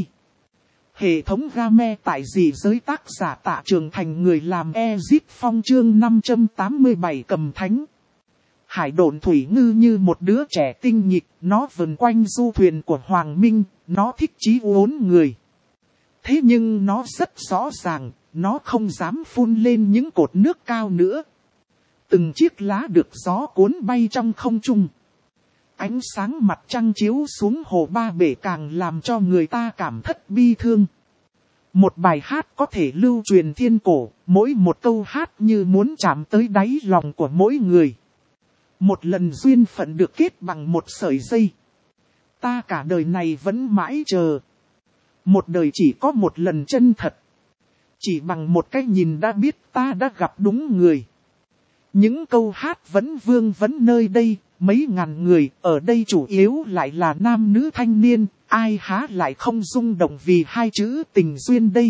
Hệ thống Game tại dị giới tác giả Tạ Trường Thành, người làm Ezit Phong chương 587 cầm thánh. Hải độn thủy ngư như một đứa trẻ tinh nghịch, nó vần quanh du thuyền của Hoàng Minh, nó thích chí uốn người. Thế nhưng nó rất rõ ràng, nó không dám phun lên những cột nước cao nữa. Từng chiếc lá được gió cuốn bay trong không trung. Ánh sáng mặt trăng chiếu xuống hồ Ba Bể càng làm cho người ta cảm thất bi thương. Một bài hát có thể lưu truyền thiên cổ, mỗi một câu hát như muốn chạm tới đáy lòng của mỗi người. Một lần duyên phận được kết bằng một sợi dây. Ta cả đời này vẫn mãi chờ. Một đời chỉ có một lần chân thật. Chỉ bằng một cái nhìn đã biết ta đã gặp đúng người. Những câu hát vẫn vương vấn nơi đây, mấy ngàn người, ở đây chủ yếu lại là nam nữ thanh niên, ai há lại không rung động vì hai chữ tình duyên đây.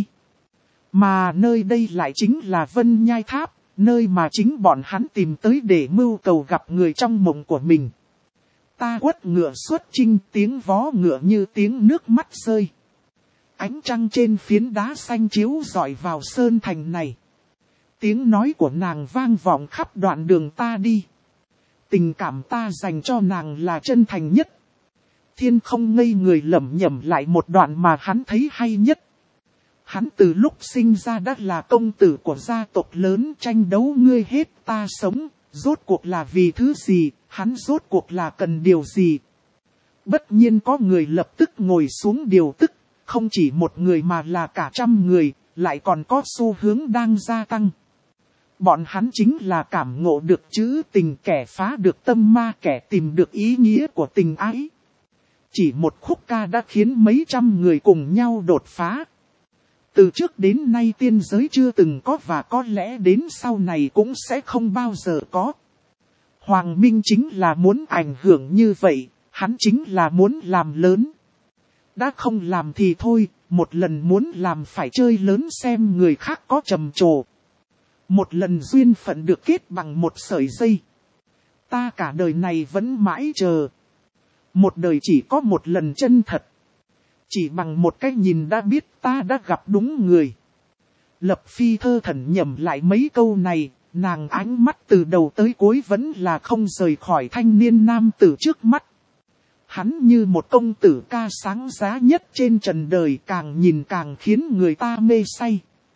Mà nơi đây lại chính là Vân Nhai Tháp, nơi mà chính bọn hắn tìm tới để mưu cầu gặp người trong mộng của mình. Ta quất ngựa xuất chinh, tiếng vó ngựa như tiếng nước mắt rơi. Ánh trăng trên phiến đá xanh chiếu rọi vào sơn thành này. Tiếng nói của nàng vang vọng khắp đoạn đường ta đi. Tình cảm ta dành cho nàng là chân thành nhất. Thiên không ngây người lẩm nhẩm lại một đoạn mà hắn thấy hay nhất. Hắn từ lúc sinh ra đã là công tử của gia tộc lớn, tranh đấu ngươi hết ta sống, rốt cuộc là vì thứ gì, hắn rốt cuộc là cần điều gì. Bất nhiên có người lập tức ngồi xuống điều tức, không chỉ một người mà là cả trăm người, lại còn có xu hướng đang gia tăng. Bọn hắn chính là cảm ngộ được chữ tình, kẻ phá được tâm ma, kẻ tìm được ý nghĩa của tình ái. Chỉ một khúc ca đã khiến mấy trăm người cùng nhau đột phá. Từ trước đến nay tiên giới chưa từng có và có lẽ đến sau này cũng sẽ không bao giờ có. Hoàng Minh chính là muốn ảnh hưởng như vậy, hắn chính là muốn làm lớn. Đã không làm thì thôi, một lần muốn làm phải chơi lớn xem người khác có trầm trồ. Một lần duyên phận được kết bằng một sợi dây. Ta cả đời này vẫn mãi chờ. Một đời chỉ có một lần chân thật. Chỉ bằng một cái nhìn đã biết ta đã gặp đúng người. Lập Phi thơ thẩn nhẩm lại mấy câu này, nàng ánh mắt từ đầu tới cuối vẫn là không rời khỏi thanh niên nam tử trước mắt. Hắn như một công tử ca sáng giá nhất trên trần đời, càng nhìn càng khiến người ta mê say.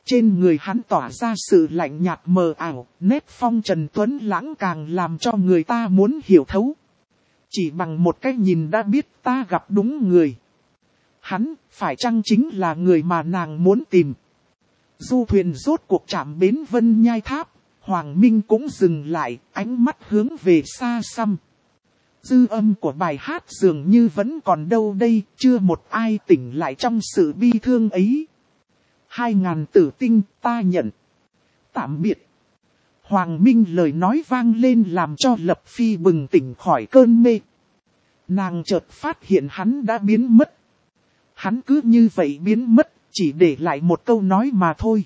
Trên người hắn tỏa ra sự lạnh nhạt mờ ảo, nét phong trần tuấn lãng càng làm cho người ta muốn hiểu thấu. Chỉ bằng một cái nhìn đã biết ta gặp đúng người. Hắn, phải chăng chính là người mà nàng muốn tìm? Du thuyền rốt cuộc chạm bến Vân Nhai Tháp, Hoàng Minh cũng dừng lại, ánh mắt hướng về xa xăm. Dư âm của bài hát dường như vẫn còn đâu đây, chưa một ai tỉnh lại trong sự bi thương ấy. 2000 tử tinh ta nhận. Tạm biệt. Hoàng Minh lời nói vang lên làm cho Lập Phi bừng tỉnh khỏi cơn mê. Nàng chợt phát hiện hắn đã biến mất. Hắn cứ như vậy biến mất, chỉ để lại một câu nói mà thôi.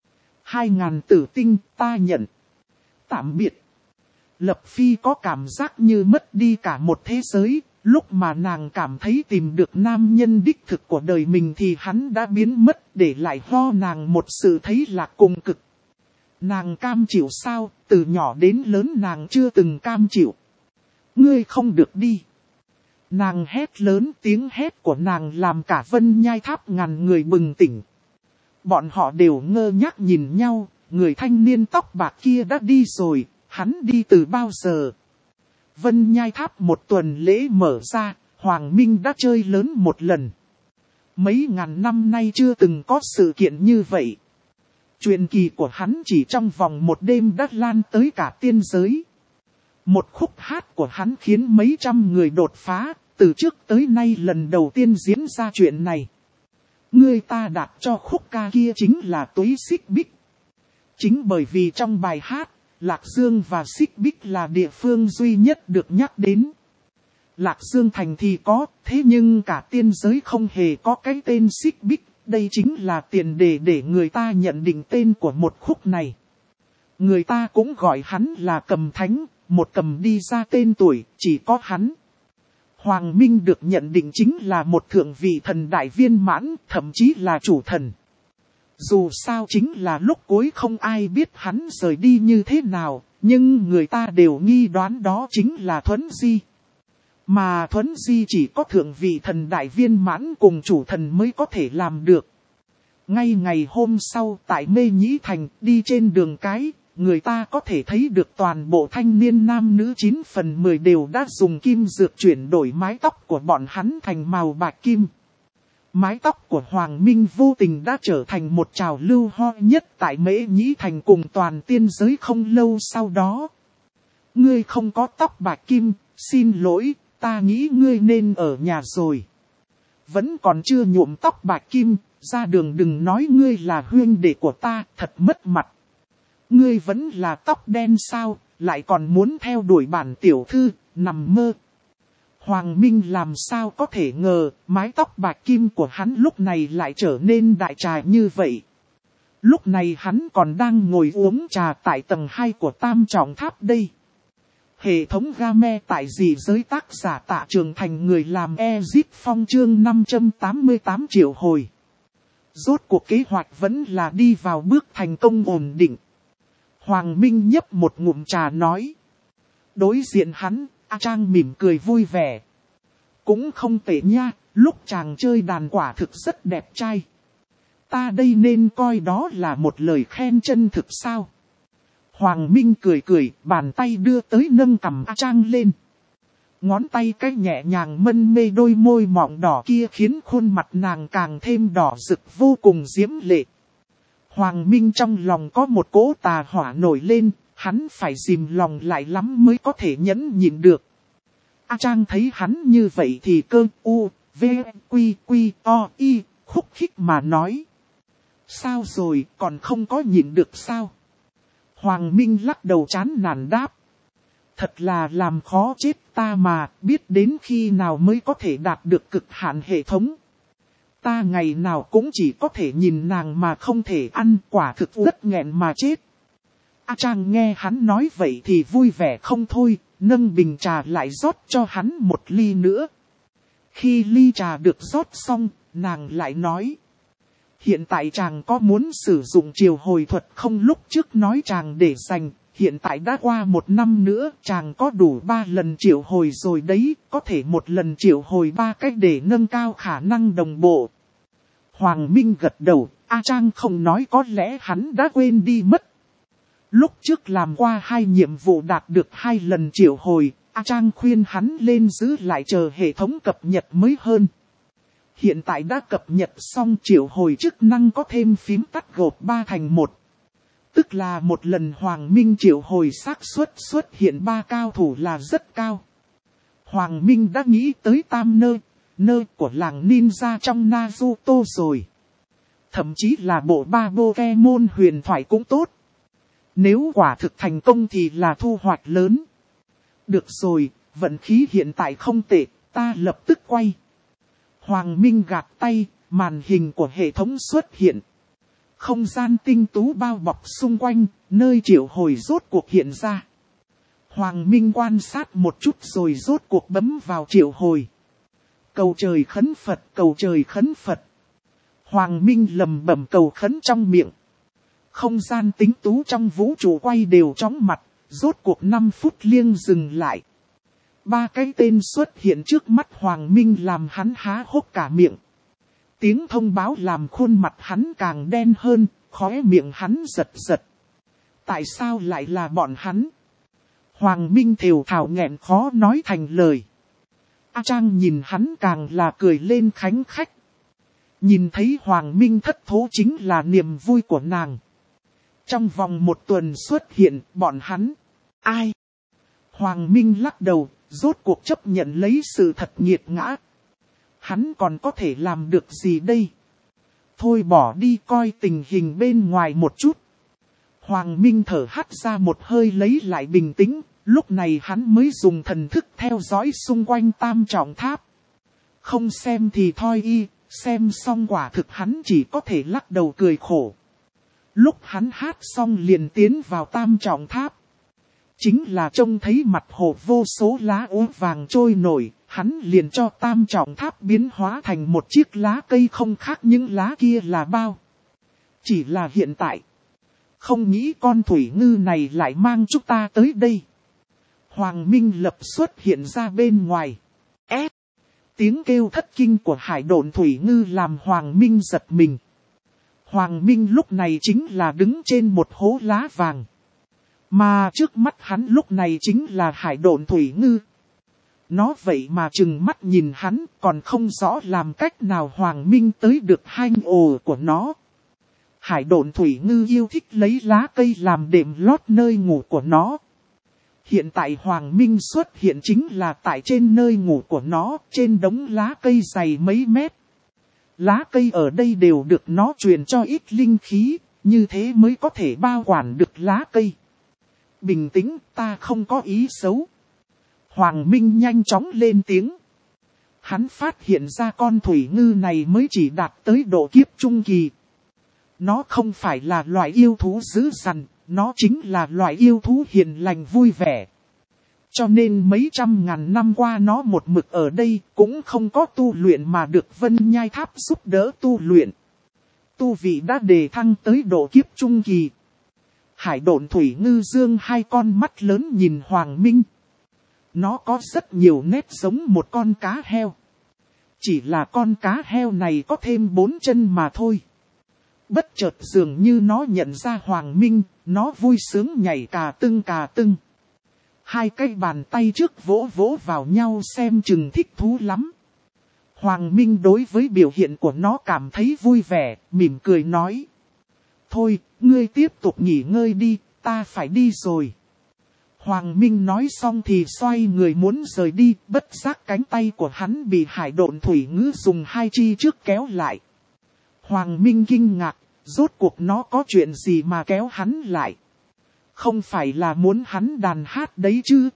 2000 tử tinh ta nhận. Tạm biệt. Lập Phi có cảm giác như mất đi cả một thế giới. Lúc mà nàng cảm thấy tìm được nam nhân đích thực của đời mình thì hắn đã biến mất, để lại ho nàng một sự thấy lạc cùng cực. Nàng cam chịu sao? Từ nhỏ đến lớn nàng chưa từng cam chịu. Ngươi không được đi. Nàng hét lớn, tiếng hét của nàng làm cả Vân Nhai Tháp ngàn người bừng tỉnh. Bọn họ đều ngơ ngác nhìn nhau, người thanh niên tóc bạc kia đã đi rồi, hắn đi từ bao giờ? Vân Nhai Tháp một tuần lễ mở ra, Hoàng Minh đã chơi lớn một lần. Mấy ngàn năm nay chưa từng có sự kiện như vậy. Truyền kỳ của hắn chỉ trong vòng một đêm đã lan tới cả tiên giới. Một khúc hát của hắn khiến mấy trăm người đột phá, từ trước tới nay lần đầu tiên diễn ra chuyện này. Người ta đặt cho khúc ca kia chính là Túy Xích Bích. Chính bởi vì trong bài hát, Lạc Dương và Xích Bích là địa phương duy nhất được nhắc đến. Lạc Dương thành thì có, thế nhưng cả tiên giới không hề có cái tên Xích Bích. Đây chính là tiền đề để người ta nhận định tên của một khúc này. Người ta cũng gọi hắn là Cầm Thánh, một cầm đi ra tên tuổi, chỉ có hắn. Hoàng Minh được nhận định chính là một thượng vị thần đại viên mãn, thậm chí là chủ thần. Dù sao chính là lúc cuối không ai biết hắn rời đi như thế nào, nhưng người ta đều nghi đoán đó chính là Thuấn Di. Mà Thuấn Di chỉ có thượng vị thần đại viên mãn cùng chủ thần mới có thể làm được. Ngay ngày hôm sau tại Mê Nhĩ Thành đi trên đường cái, người ta có thể thấy được toàn bộ thanh niên nam nữ 9/10 đều đã dùng kim dược chuyển đổi mái tóc của bọn hắn thành màu bạch kim. Mái tóc của Hoàng Minh vô tình đã trở thành một trào lưu hot nhất tại Mễ Nhĩ Thành cùng toàn tiên giới không lâu sau đó. Ngươi không có tóc bạch kim, xin lỗi, ta nghĩ ngươi nên ở nhà rồi. Vẫn còn chưa nhuộm tóc bạch kim, ra đường đừng nói ngươi là huynh đệ của ta, thật mất mặt. Ngươi vẫn là tóc đen sao, lại còn muốn theo đuổi bản tiểu thư, nằm mơ. Hoàng Minh làm sao có thể ngờ, mái tóc bạch kim của hắn lúc này lại trở nên đại trà như vậy. Lúc này hắn còn đang ngồi uống trà tại tầng 2 của Tam Trọng Tháp đây. Hệ thống game tại dị giới tác giả Tạ Trường Thành người làm Exit Phong chương 588 triệu hồi. Rốt cuộc kế hoạch vẫn là đi vào bước thành công ổn định. Hoàng Minh nhấp một ngụm trà nói. Đối diện hắn, A Trang mỉm cười vui vẻ. Cũng không tệ nha, lúc chàng chơi đàn quả thực rất đẹp trai. Ta đây nên coi đó là một lời khen chân thực sao? Hoàng Minh cười cười, bàn tay đưa tới nâng cằm A Trang lên. Ngón tay cái nhẹ nhàng mân mê đôi môi mọng đỏ kia khiến khuôn mặt nàng càng thêm đỏ rực vô cùng diễm lệ. Hoàng Minh trong lòng có một cỗ tà hỏa nổi lên, hắn phải dìm lòng lại lắm mới có thể nhẫn nhịn được. A Trang thấy hắn như vậy thì cơ u, v, quy, quy, o, y, khúc khích mà nói. Sao rồi, còn không có nhịn được sao? Hoàng Minh lắc đầu chán nản đáp. Thật là làm khó chết ta mà, biết đến khi nào mới có thể đạt được cực hạn hệ thống. Ta ngày nào cũng chỉ có thể nhìn nàng mà không thể ăn, quả thực rất nghẹn mà chết. A Trang nghe hắn nói vậy thì vui vẻ không thôi, nâng bình trà lại rót cho hắn một ly nữa. Khi ly trà được rót xong, nàng lại nói. Hiện tại chàng có muốn sử dụng triều hồi thuật không? Lúc trước nói chàng để dành, hiện tại đã qua 1 năm nữa, chàng có đủ 3 lần triệu hồi rồi đấy, có thể một lần triệu hồi 3 cách để nâng cao khả năng đồng bộ. Hoàng Minh gật đầu, A Trang không nói có lẽ hắn đã quên đi mất. Lúc trước làm qua 2 nhiệm vụ đạt được 2 lần triệu hồi, A Trang khuyên hắn lên giữ lại chờ hệ thống cập nhật mới hơn. Hiện tại đã cập nhật xong triệu hồi chức năng có thêm phím tắt gộp 3 thành 1. Tức là một lần Hoàng Minh triệu hồi xác suất xuất hiện 3 cao thủ là rất cao. Hoàng Minh đã nghĩ tới tam nơi của làng ninja trong Naruto rồi. Thậm chí là bộ 3 Pokemon huyền thoại cũng tốt. Nếu quả thực thành công thì là thu hoạch lớn. Được rồi, vận khí hiện tại không tệ, ta lập tức quay. Hoàng Minh gạt tay, màn hình của hệ thống xuất hiện. Không gian tinh tú bao bọc xung quanh, nơi triệu hồi rốt cuộc hiện ra. Hoàng Minh quan sát một chút rồi rốt cuộc bấm vào triệu hồi. Cầu trời khấn Phật, cầu trời khấn Phật. Hoàng Minh lầm bẩm cầu khấn trong miệng. Không gian tinh tú trong vũ trụ quay đều chóng mặt, rốt cuộc 5 phút liêng dừng lại. 3 cái tên xuất hiện trước mắt Hoàng Minh làm hắn há hốc cả miệng. Tiếng thông báo làm khuôn mặt hắn càng đen hơn, khóe miệng hắn giật giật. Tại sao lại là bọn hắn? Hoàng Minh thều thào nghẹn khó nói thành lời. A Trang nhìn hắn càng là cười lên khánh khách. Nhìn thấy Hoàng Minh thất thố chính là niềm vui của nàng. Trong vòng 1 tuần xuất hiện bọn hắn. Ai? Hoàng Minh lắc đầu, rốt cuộc chấp nhận lấy sự thật nghiệt ngã. Hắn còn có thể làm được gì đây? Thôi bỏ đi coi tình hình bên ngoài một chút. Hoàng Minh thở hắt ra một hơi lấy lại bình tĩnh. Lúc này hắn mới dùng thần thức theo dõi xung quanh Tam Trọng Tháp. Không xem thì thôi y, xem xong quả thực hắn chỉ có thể lắc đầu cười khổ. Lúc hắn hát xong liền tiến vào Tam Trọng Tháp. Chính là trông thấy mặt hồ vô số lá úa vàng trôi nổi, hắn liền cho Tam Trọng Tháp biến hóa thành một chiếc lá cây không khác những lá kia là bao. Chỉ là hiện tại, không nghĩ con thủy ngư này lại mang chúng ta tới đây. Hoàng Minh lập xuất hiện ra bên ngoài. Tiếng kêu thất kinh của hải độn thủy ngư làm Hoàng Minh giật mình. Hoàng Minh lúc này chính là đứng trên một hố lá vàng. Mà trước mắt hắn lúc này chính là hải độn thủy ngư. Nó vậy mà chừng mắt nhìn hắn còn không rõ làm cách nào Hoàng Minh tới được hang ổ của nó. Hải độn thủy ngư yêu thích lấy lá cây làm đệm lót nơi ngủ của nó. Hiện tại Hoàng Minh xuất hiện chính là tại trên nơi ngủ của nó, trên đống lá cây dày mấy mét. Lá cây ở đây đều được nó truyền cho ít linh khí, như thế mới có thể bao quản được lá cây. Bình tĩnh, ta không có ý xấu. Hoàng Minh nhanh chóng lên tiếng. Hắn phát hiện ra con thủy ngư này mới chỉ đạt tới độ kiếp trung kỳ. Nó không phải là loại yêu thú dữ dằn, nó chính là loại yêu thú hiền lành vui vẻ. Cho nên mấy trăm ngàn năm qua nó một mực ở đây cũng không có tu luyện mà được Vân Nhai Tháp giúp đỡ tu luyện. Tu vị đã đề thăng tới độ kiếp trung kỳ. Hải độn thủy ngư dương 2 con mắt lớn nhìn Hoàng Minh. Nó có rất nhiều nét giống một con cá heo. Chỉ là con cá heo này có thêm 4 chân mà thôi. Bất chợt dường như nó nhận ra Hoàng Minh, nó vui sướng nhảy cà tưng. 2 cái bàn tay trước vỗ vỗ vào nhau xem chừng thích thú lắm. Hoàng Minh đối với biểu hiện của nó cảm thấy vui vẻ, mỉm cười nói. Thôi, ngươi tiếp tục nghỉ ngơi đi, ta phải đi rồi. Hoàng Minh nói xong thì xoay người muốn rời đi, bất giác cánh tay của hắn bị hải độn thủy ngư dùng 2 chi trước kéo lại. Hoàng Minh kinh ngạc, rốt cuộc nó có chuyện gì mà kéo hắn lại. Không phải là muốn hắn đàn hát đấy chứ.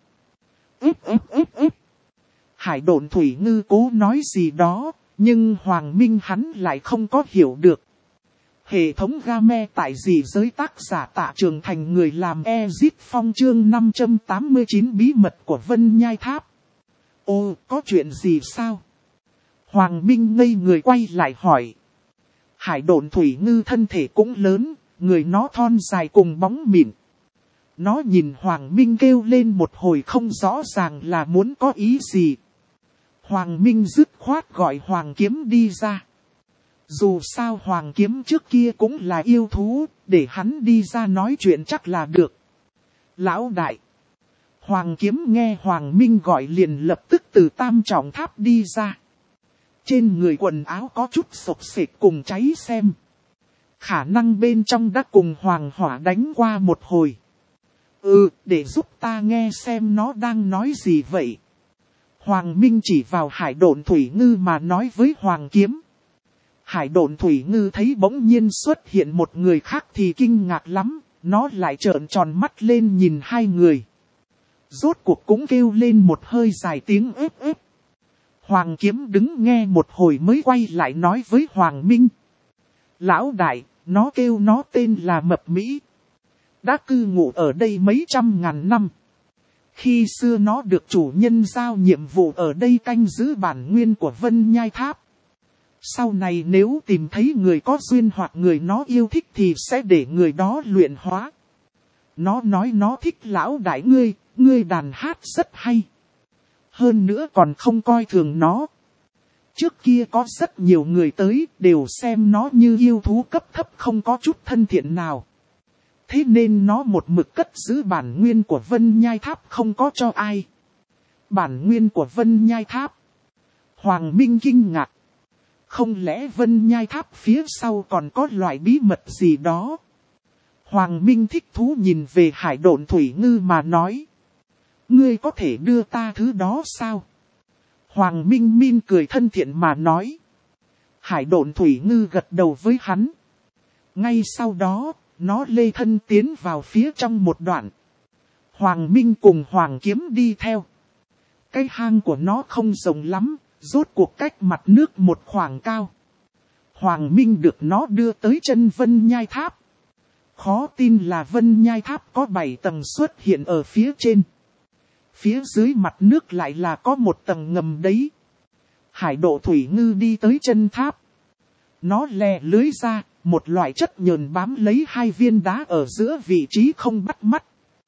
Hải độn thủy ngư cố nói gì đó, nhưng Hoàng Minh hắn lại không có hiểu được. Hệ thống game tại dị giới tác giả Tạ Trường Thành người làm Ezit Phong chương 589 bí mật của Vân Nhai Tháp. Ô, có chuyện gì sao? Hoàng Minh ngây người quay lại hỏi. Hải độn thủy ngư thân thể cũng lớn, người nó thon dài cùng bóng mịn. Nó nhìn Hoàng Minh kêu lên một hồi không rõ ràng là muốn có ý gì. Hoàng Minh dứt khoát gọi Hoàng Kiếm đi ra. Dù sao Hoàng Kiếm trước kia cũng là yêu thú, để hắn đi ra nói chuyện chắc là được. Lão đại. Hoàng Kiếm nghe Hoàng Minh gọi liền lập tức từ tam trọng tháp đi ra. Trên người quần áo có chút sộc sệt cùng cháy xem. Khả năng bên trong đã cùng Hoàng Hỏa đánh qua một hồi. Để giúp ta nghe xem nó đang nói gì vậy. Hoàng Minh chỉ vào Hải Độn Thủy Ngư mà nói với Hoàng Kiếm. Hải Độn Thủy Ngư thấy bỗng nhiên xuất hiện một người khác thì kinh ngạc lắm, nó lại trợn tròn mắt lên nhìn hai người. Rốt cuộc cũng kêu lên một hơi dài tiếng ếp ếp. Hoàng Kiếm đứng nghe một hồi mới quay lại nói với Hoàng Minh. Lão đại, nó kêu nó tên là Mập Mỹ. Đã cư ngụ ở đây mấy trăm ngàn năm. Khi xưa nó được chủ nhân giao nhiệm vụ ở đây canh giữ bản nguyên của Vân Nhai Tháp. Sau này nếu tìm thấy người có duyên hoặc người nó yêu thích thì sẽ để người đó luyện hóa. Nó nói nó thích lão đại ngươi đàn hát rất hay. Hơn nữa còn không coi thường nó. Trước kia có rất nhiều người tới đều xem nó như yêu thú cấp thấp không có chút thân thiện nào. Thế nên nó một mực cất giữ bản nguyên của Vân Nhai Tháp không có cho ai. Bản nguyên của Vân Nhai Tháp. Hoàng Minh kinh ngạc. Không lẽ Vân Nhai Tháp phía sau còn có loại bí mật gì đó? Hoàng Minh thích thú nhìn về Hải Độn Thủy Ngư mà nói. Ngươi có thể đưa ta thứ đó sao? Hoàng Minh cười thân thiện mà nói. Hải Độn Thủy Ngư gật đầu với hắn. Ngay sau đó, nó lê thân tiến vào phía trong một đoạn. Hoàng Minh cùng Hoàng Kiếm đi theo. Cái hang của nó không rộng lắm, rốt cuộc cách mặt nước một khoảng cao. Hoàng Minh được nó đưa tới chân Vân Nhai Tháp. Khó tin là Vân Nhai Tháp có 7 tầng xuất hiện ở phía trên. Phía dưới mặt nước lại là có một tầng ngầm đấy. Hải Độn Thủy Ngư đi tới chân tháp. Nó lè lưới ra, một loại chất nhờn bám lấy hai viên đá ở giữa vị trí không bắt mắt.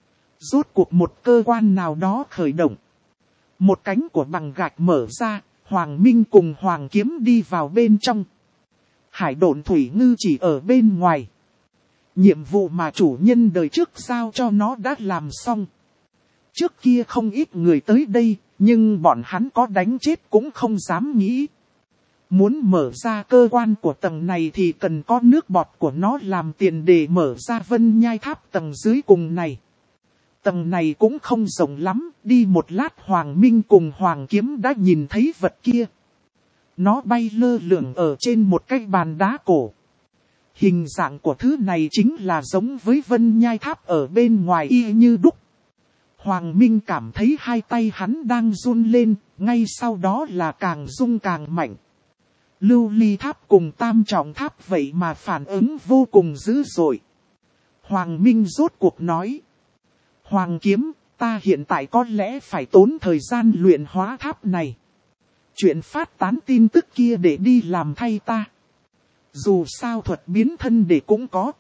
Rốt cuộc một cơ quan nào đó khởi động. Một cánh của bằng gạch mở ra, Hoàng Minh cùng Hoàng Kiếm đi vào bên trong. Hải Độn Thủy Ngư chỉ ở bên ngoài. Nhiệm vụ mà chủ nhân đời trước giao cho nó đã làm xong. Trước kia không ít người tới đây, nhưng bọn hắn có đánh chết cũng không dám nghĩ. Muốn mở ra cơ quan của tầng này thì cần có nước bọt của nó làm tiền để mở ra Vân Nhai Tháp tầng dưới cùng này. Tầng này cũng không rộng lắm, đi một lát Hoàng Minh cùng Hoàng Kiếm đã nhìn thấy vật kia. Nó bay lơ lửng ở trên một cái bàn đá cổ. Hình dạng của thứ này chính là giống với Vân Nhai Tháp ở bên ngoài y như đúc. Hoàng Minh cảm thấy hai tay hắn đang run lên, ngay sau đó là càng rung càng mạnh. Lưu Ly Tháp cùng Tam Trọng Tháp vậy mà phản ứng vô cùng dữ dội. Hoàng Minh rốt cuộc nói. Hoàng Kiếm, ta hiện tại có lẽ phải tốn thời gian luyện hóa tháp này. Chuyện phát tán tin tức kia để đi làm thay ta. Dù sao thuật biến thân để cũng có.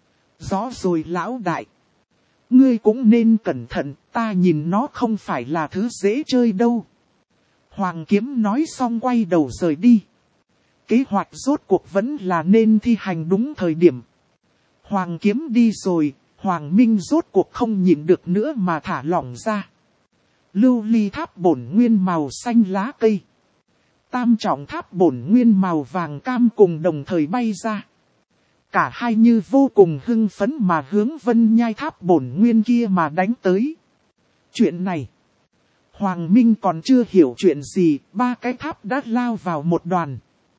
Rõ rồi lão đại. Ngươi cũng nên cẩn thận, ta nhìn nó không phải là thứ dễ chơi đâu. Hoàng Kiếm nói xong quay đầu rời đi. Kế hoạch rốt cuộc vẫn là nên thi hành đúng thời điểm. Hoàng Kiếm đi rồi, Hoàng Minh rốt cuộc không nhịn được nữa mà thả lỏng ra. Lưu Ly Tháp bổn nguyên màu xanh lá cây. Tam Trọng Tháp bổn nguyên màu vàng cam cùng đồng thời bay ra. Cả hai như vô cùng hưng phấn mà hướng Vân Nhai Tháp bổn nguyên kia mà đánh tới. Chuyện này, Hoàng Minh còn chưa hiểu chuyện gì, ba cái tháp đã lao vào một đoàn.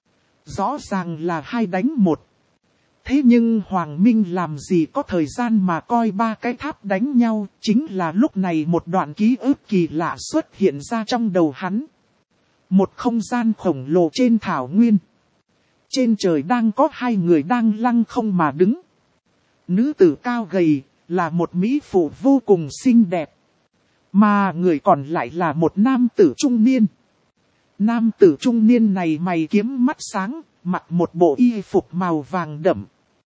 Rõ ràng là 2 đánh 1. Thế nhưng Hoàng Minh làm gì có thời gian mà coi ba cái tháp đánh nhau, chính là lúc này một đoạn ký ức kỳ lạ xuất hiện ra trong đầu hắn. Một không gian khổng lồ trên thảo nguyên. Trên trời đang có 2 người đang lăng không mà đứng. Nữ tử cao gầy, là một mỹ phụ vô cùng xinh đẹp. Mà người còn lại là một nam tử trung niên. Nam tử trung niên này mày kiếm mắt sáng, mặc một bộ y phục màu vàng đậm.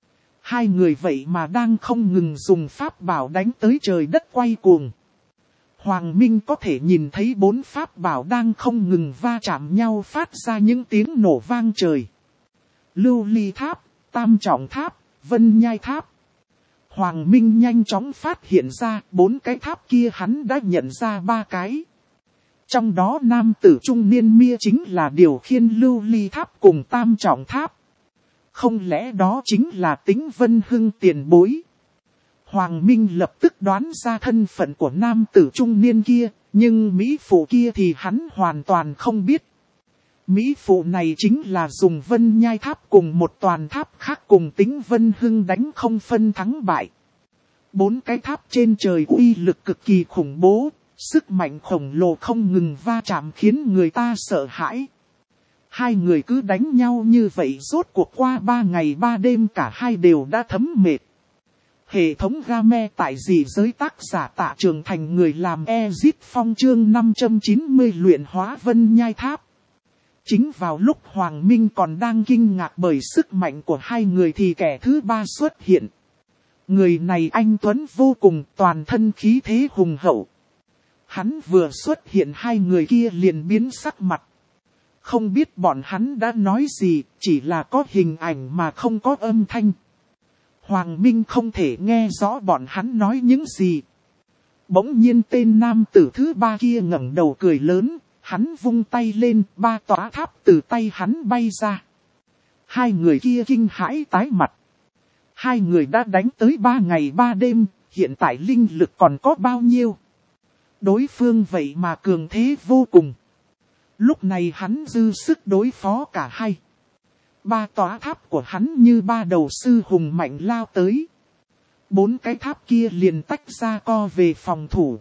2 người vậy mà đang không ngừng dùng pháp bảo đánh tới trời đất quay cuồng. Hoàng Minh có thể nhìn thấy 4 pháp bảo đang không ngừng va chạm nhau phát ra những tiếng nổ vang trời. Lưu Ly Tháp, Tam Trọng Tháp, Vân Nhai Tháp. Hoàng Minh nhanh chóng phát hiện ra 4 cái tháp kia, hắn đã nhận ra 3 cái. Trong đó nam tử trung niên Mia chính là điều khiển Lưu Ly Tháp cùng Tam Trọng Tháp. Không lẽ đó chính là Tĩnh Vân Hưng tiền bối? Hoàng Minh lập tức đoán ra thân phận của nam tử trung niên kia, nhưng mỹ phụ kia thì hắn hoàn toàn không biết. Mỹ phụ này chính là dùng Vân Nhai Tháp cùng một toàn tháp khác cùng Tĩnh Vân Hưng đánh không phân thắng bại. 4 cái tháp trên trời uy lực cực kỳ khủng bố, sức mạnh khổng lồ không ngừng va chạm khiến người ta sợ hãi. Hai người cứ đánh nhau như vậy rốt cuộc qua 3 ngày 3 đêm cả hai đều đã thấm mệt. Hệ thống game tại dị giới tác giả Tạ Trường Thành, người làm Ezit Phong chương 590 luyện hóa Vân Nhai Tháp. Chính vào lúc Hoàng Minh còn đang kinh ngạc bởi sức mạnh của hai người thì kẻ thứ ba xuất hiện. Người này anh tuấn vô cùng, toàn thân khí thế hùng hậu. Hắn vừa xuất hiện hai người kia liền biến sắc mặt. Không biết bọn hắn đã nói gì, chỉ là có hình ảnh mà không có âm thanh. Hoàng Minh không thể nghe rõ bọn hắn nói những gì. Bỗng nhiên tên nam tử thứ ba kia ngẩng đầu cười lớn, hắn vung tay lên, 3 tòa tháp từ tay hắn bay ra. Hai người kia kinh hãi tái mặt. Hai người đã đánh tới 3 ngày 3 đêm, hiện tại linh lực còn có bao nhiêu? Đối phương vậy mà cường thế vô cùng. Lúc này hắn dư sức đối phó cả hai. 3 tòa tháp của hắn như 3 đầu sư hùng mạnh lao tới. 4 cái tháp kia liền tách ra co về phòng thủ.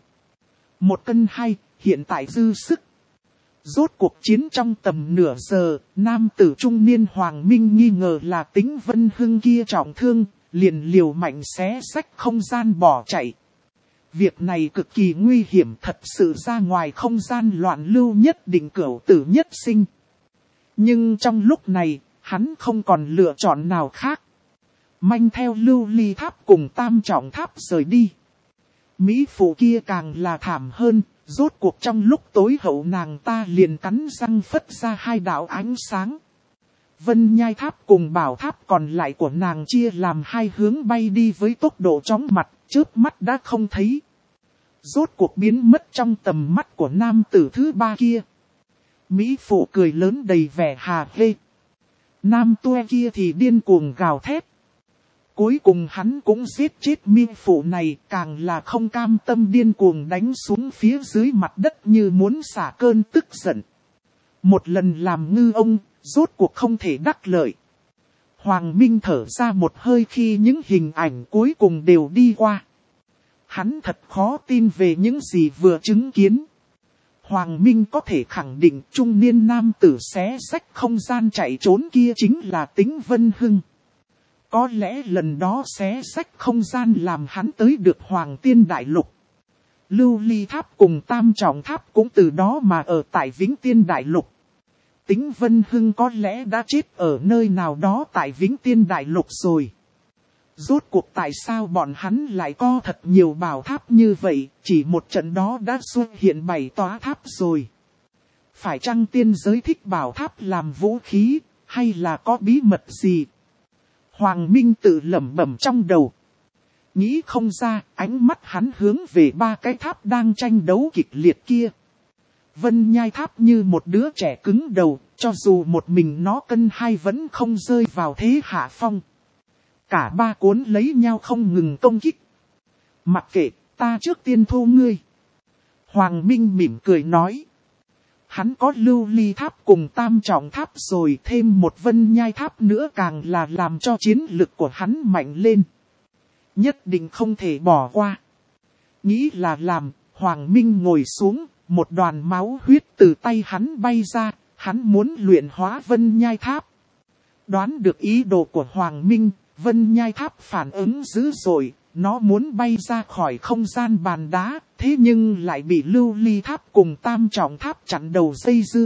1 cân 2, hiện tại dư sức. Rốt cuộc chiến trong tầm nửa giờ, nam tử trung niên Hoàng Minh nghi ngờ là Tĩnh Vân Hưng kia trọng thương, liền liều mạnh xé rách không gian bỏ chạy. Việc này cực kỳ nguy hiểm, thật sự ra ngoài không gian loạn lưu nhất định cửu tử nhất sinh. Nhưng trong lúc này, hắn không còn lựa chọn nào khác. Manh theo Lưu Ly Tháp cùng Tam Trọng Tháp rời đi. Mỹ phụ kia càng là thảm hơn, rốt cuộc trong lúc tối hậu nàng ta liền cắn răng phất ra 2 đạo ánh sáng. Vân Nhai Tháp cùng Bảo Tháp còn lại của nàng chia làm 2 hướng bay đi với tốc độ chóng mặt, chớp mắt đã không thấy. Rốt cuộc biến mất trong tầm mắt của nam tử thứ ba kia. Mỹ phụ cười lớn đầy vẻ hà hê. Nam tue kia thì điên cuồng gào thét. Cuối cùng hắn cũng giết chết Mỹ phụ này, càng là không cam tâm điên cuồng đánh xuống phía dưới mặt đất như muốn xả cơn tức giận. Một lần làm ngư ông, rốt cuộc không thể đắc lợi. Hoàng Minh thở ra một hơi khi những hình ảnh cuối cùng đều đi qua. Hắn thật khó tin về những gì vừa chứng kiến. Hoàng Minh có thể khẳng định trung niên nam tử xé rách không gian chạy trốn kia chính là Tĩnh Vân Hưng. Có lẽ lần đó xé rách không gian làm hắn tới được Hoàng Tiên Đại Lục. Lưu Ly Tháp cùng Tam Trọng Tháp cũng từ đó mà ở tại Vĩnh Tiên Đại Lục. Tĩnh Vân Hưng có lẽ đã chết ở nơi nào đó tại Vĩnh Tiên Đại Lục rồi. Rốt cuộc tại sao bọn hắn lại có thật nhiều bảo tháp như vậy, chỉ một trận đó đã xuất hiện 7 tòa tháp rồi. Phải chăng tiên giới thích bảo tháp làm vũ khí, hay là có bí mật gì? Hoàng Minh tự lẩm bẩm trong đầu. Nghĩ không ra, ánh mắt hắn hướng về 3 cái tháp đang tranh đấu kịch liệt kia. Vân Nhai Tháp như một đứa trẻ cứng đầu, cho dù một mình nó cân 2 vẫn không rơi vào thế hạ phong. Cả 3 cuốn lấy nhau không ngừng công kích. Mặc kệ, ta trước tiên thu ngươi. Hoàng Minh mỉm cười nói. Hắn có Lưu Ly Tháp cùng Tam Trọng Tháp rồi, thêm một Vân Nhai Tháp nữa càng là làm cho chiến lực của hắn mạnh lên. Nhất định không thể bỏ qua. Nghĩ là làm, Hoàng Minh ngồi xuống, một đoàn máu huyết từ tay hắn bay ra, hắn muốn luyện hóa Vân Nhai Tháp. Đoán được ý đồ của Hoàng Minh, Vân Nhai Tháp phản ứng dữ dội, nó muốn bay ra khỏi không gian bàn đá, thế nhưng lại bị Lưu Ly Tháp cùng Tam Trọng Tháp chặn đầu dây dưa.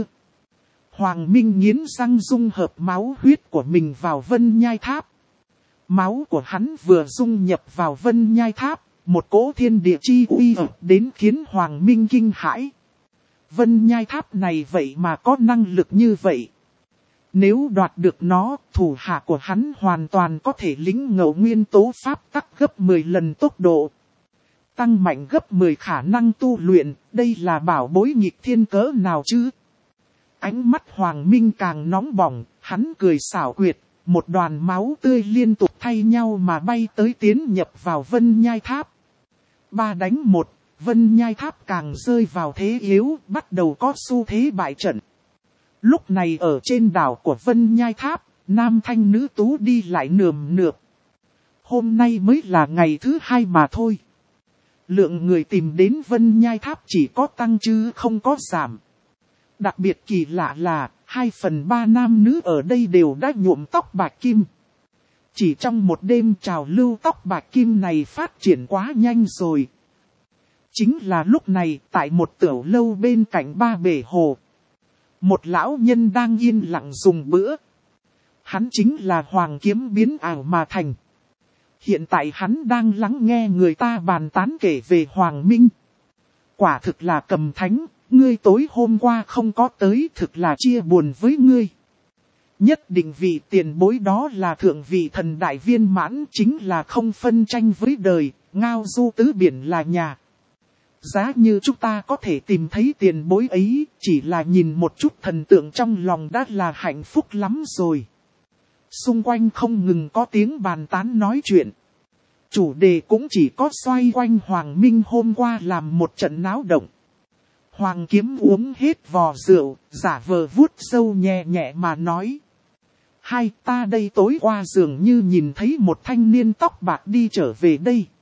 Hoàng Minh nghiến răng dung hợp máu huyết của mình vào Vân Nhai Tháp. Máu của hắn vừa dung nhập vào Vân Nhai Tháp, một cỗ thiên địa chi uy ập đến khiến Hoàng Minh kinh hãi. Vân Nhai Tháp này vậy mà có năng lực như vậy. Nếu đoạt được nó, thủ hạ của hắn hoàn toàn có thể lĩnh ngộ nguyên tố pháp tắc gấp 10 lần tốc độ. Tăng mạnh gấp 10 khả năng tu luyện, đây là bảo bối nghịch thiên cỡ nào chứ? Ánh mắt Hoàng Minh càng nóng bỏng, hắn cười xảo quyệt, một đoàn máu tươi liên tục thay nhau mà bay tới tiến nhập vào Vân Nhai Tháp. 3 đánh 1, Vân Nhai Tháp càng rơi vào thế yếu, bắt đầu có xu thế bại trận. Lúc này ở trên đảo của Vân Nhai Tháp, nam thanh nữ tú đi lại nườm nượp. Hôm nay mới là ngày thứ 2 mà thôi. Lượng người tìm đến Vân Nhai Tháp chỉ có tăng chứ không có giảm. Đặc biệt kỳ lạ là, 2/3 nam nữ ở đây đều đã nhuộm tóc bạch kim. Chỉ trong một đêm trào lưu tóc bạch kim này phát triển quá nhanh rồi. Chính là lúc này, tại một tiểu lâu bên cạnh ba bể hồ. Một lão nhân đang yên lặng dùng bữa. Hắn chính là Hoàng Kiếm biến ảo mà thành. Hiện tại hắn đang lắng nghe người ta bàn tán kể về Hoàng Minh. Quả thực là Cầm Thánh, ngươi tối hôm qua không có tới, thực là chia buồn với ngươi. Nhất định vị tiền bối đó là thượng vị thần đại viên mãn, chính là không phân tranh với đời, ngao du tứ biển là nhà. Giá như chúng ta có thể tìm thấy tiền bối ấy, chỉ là nhìn một chút thần tượng trong lòng đã là hạnh phúc lắm rồi. Xung quanh không ngừng có tiếng bàn tán nói chuyện. Chủ đề cũng chỉ có xoay quanh Hoàng Minh hôm qua làm một trận náo động. Hoàng Kiếm uống hết vò rượu, giả vờ vuốt râu nhẹ nhẹ mà nói. Hai ta đây tối qua dường như nhìn thấy một thanh niên tóc bạc đi trở về đây.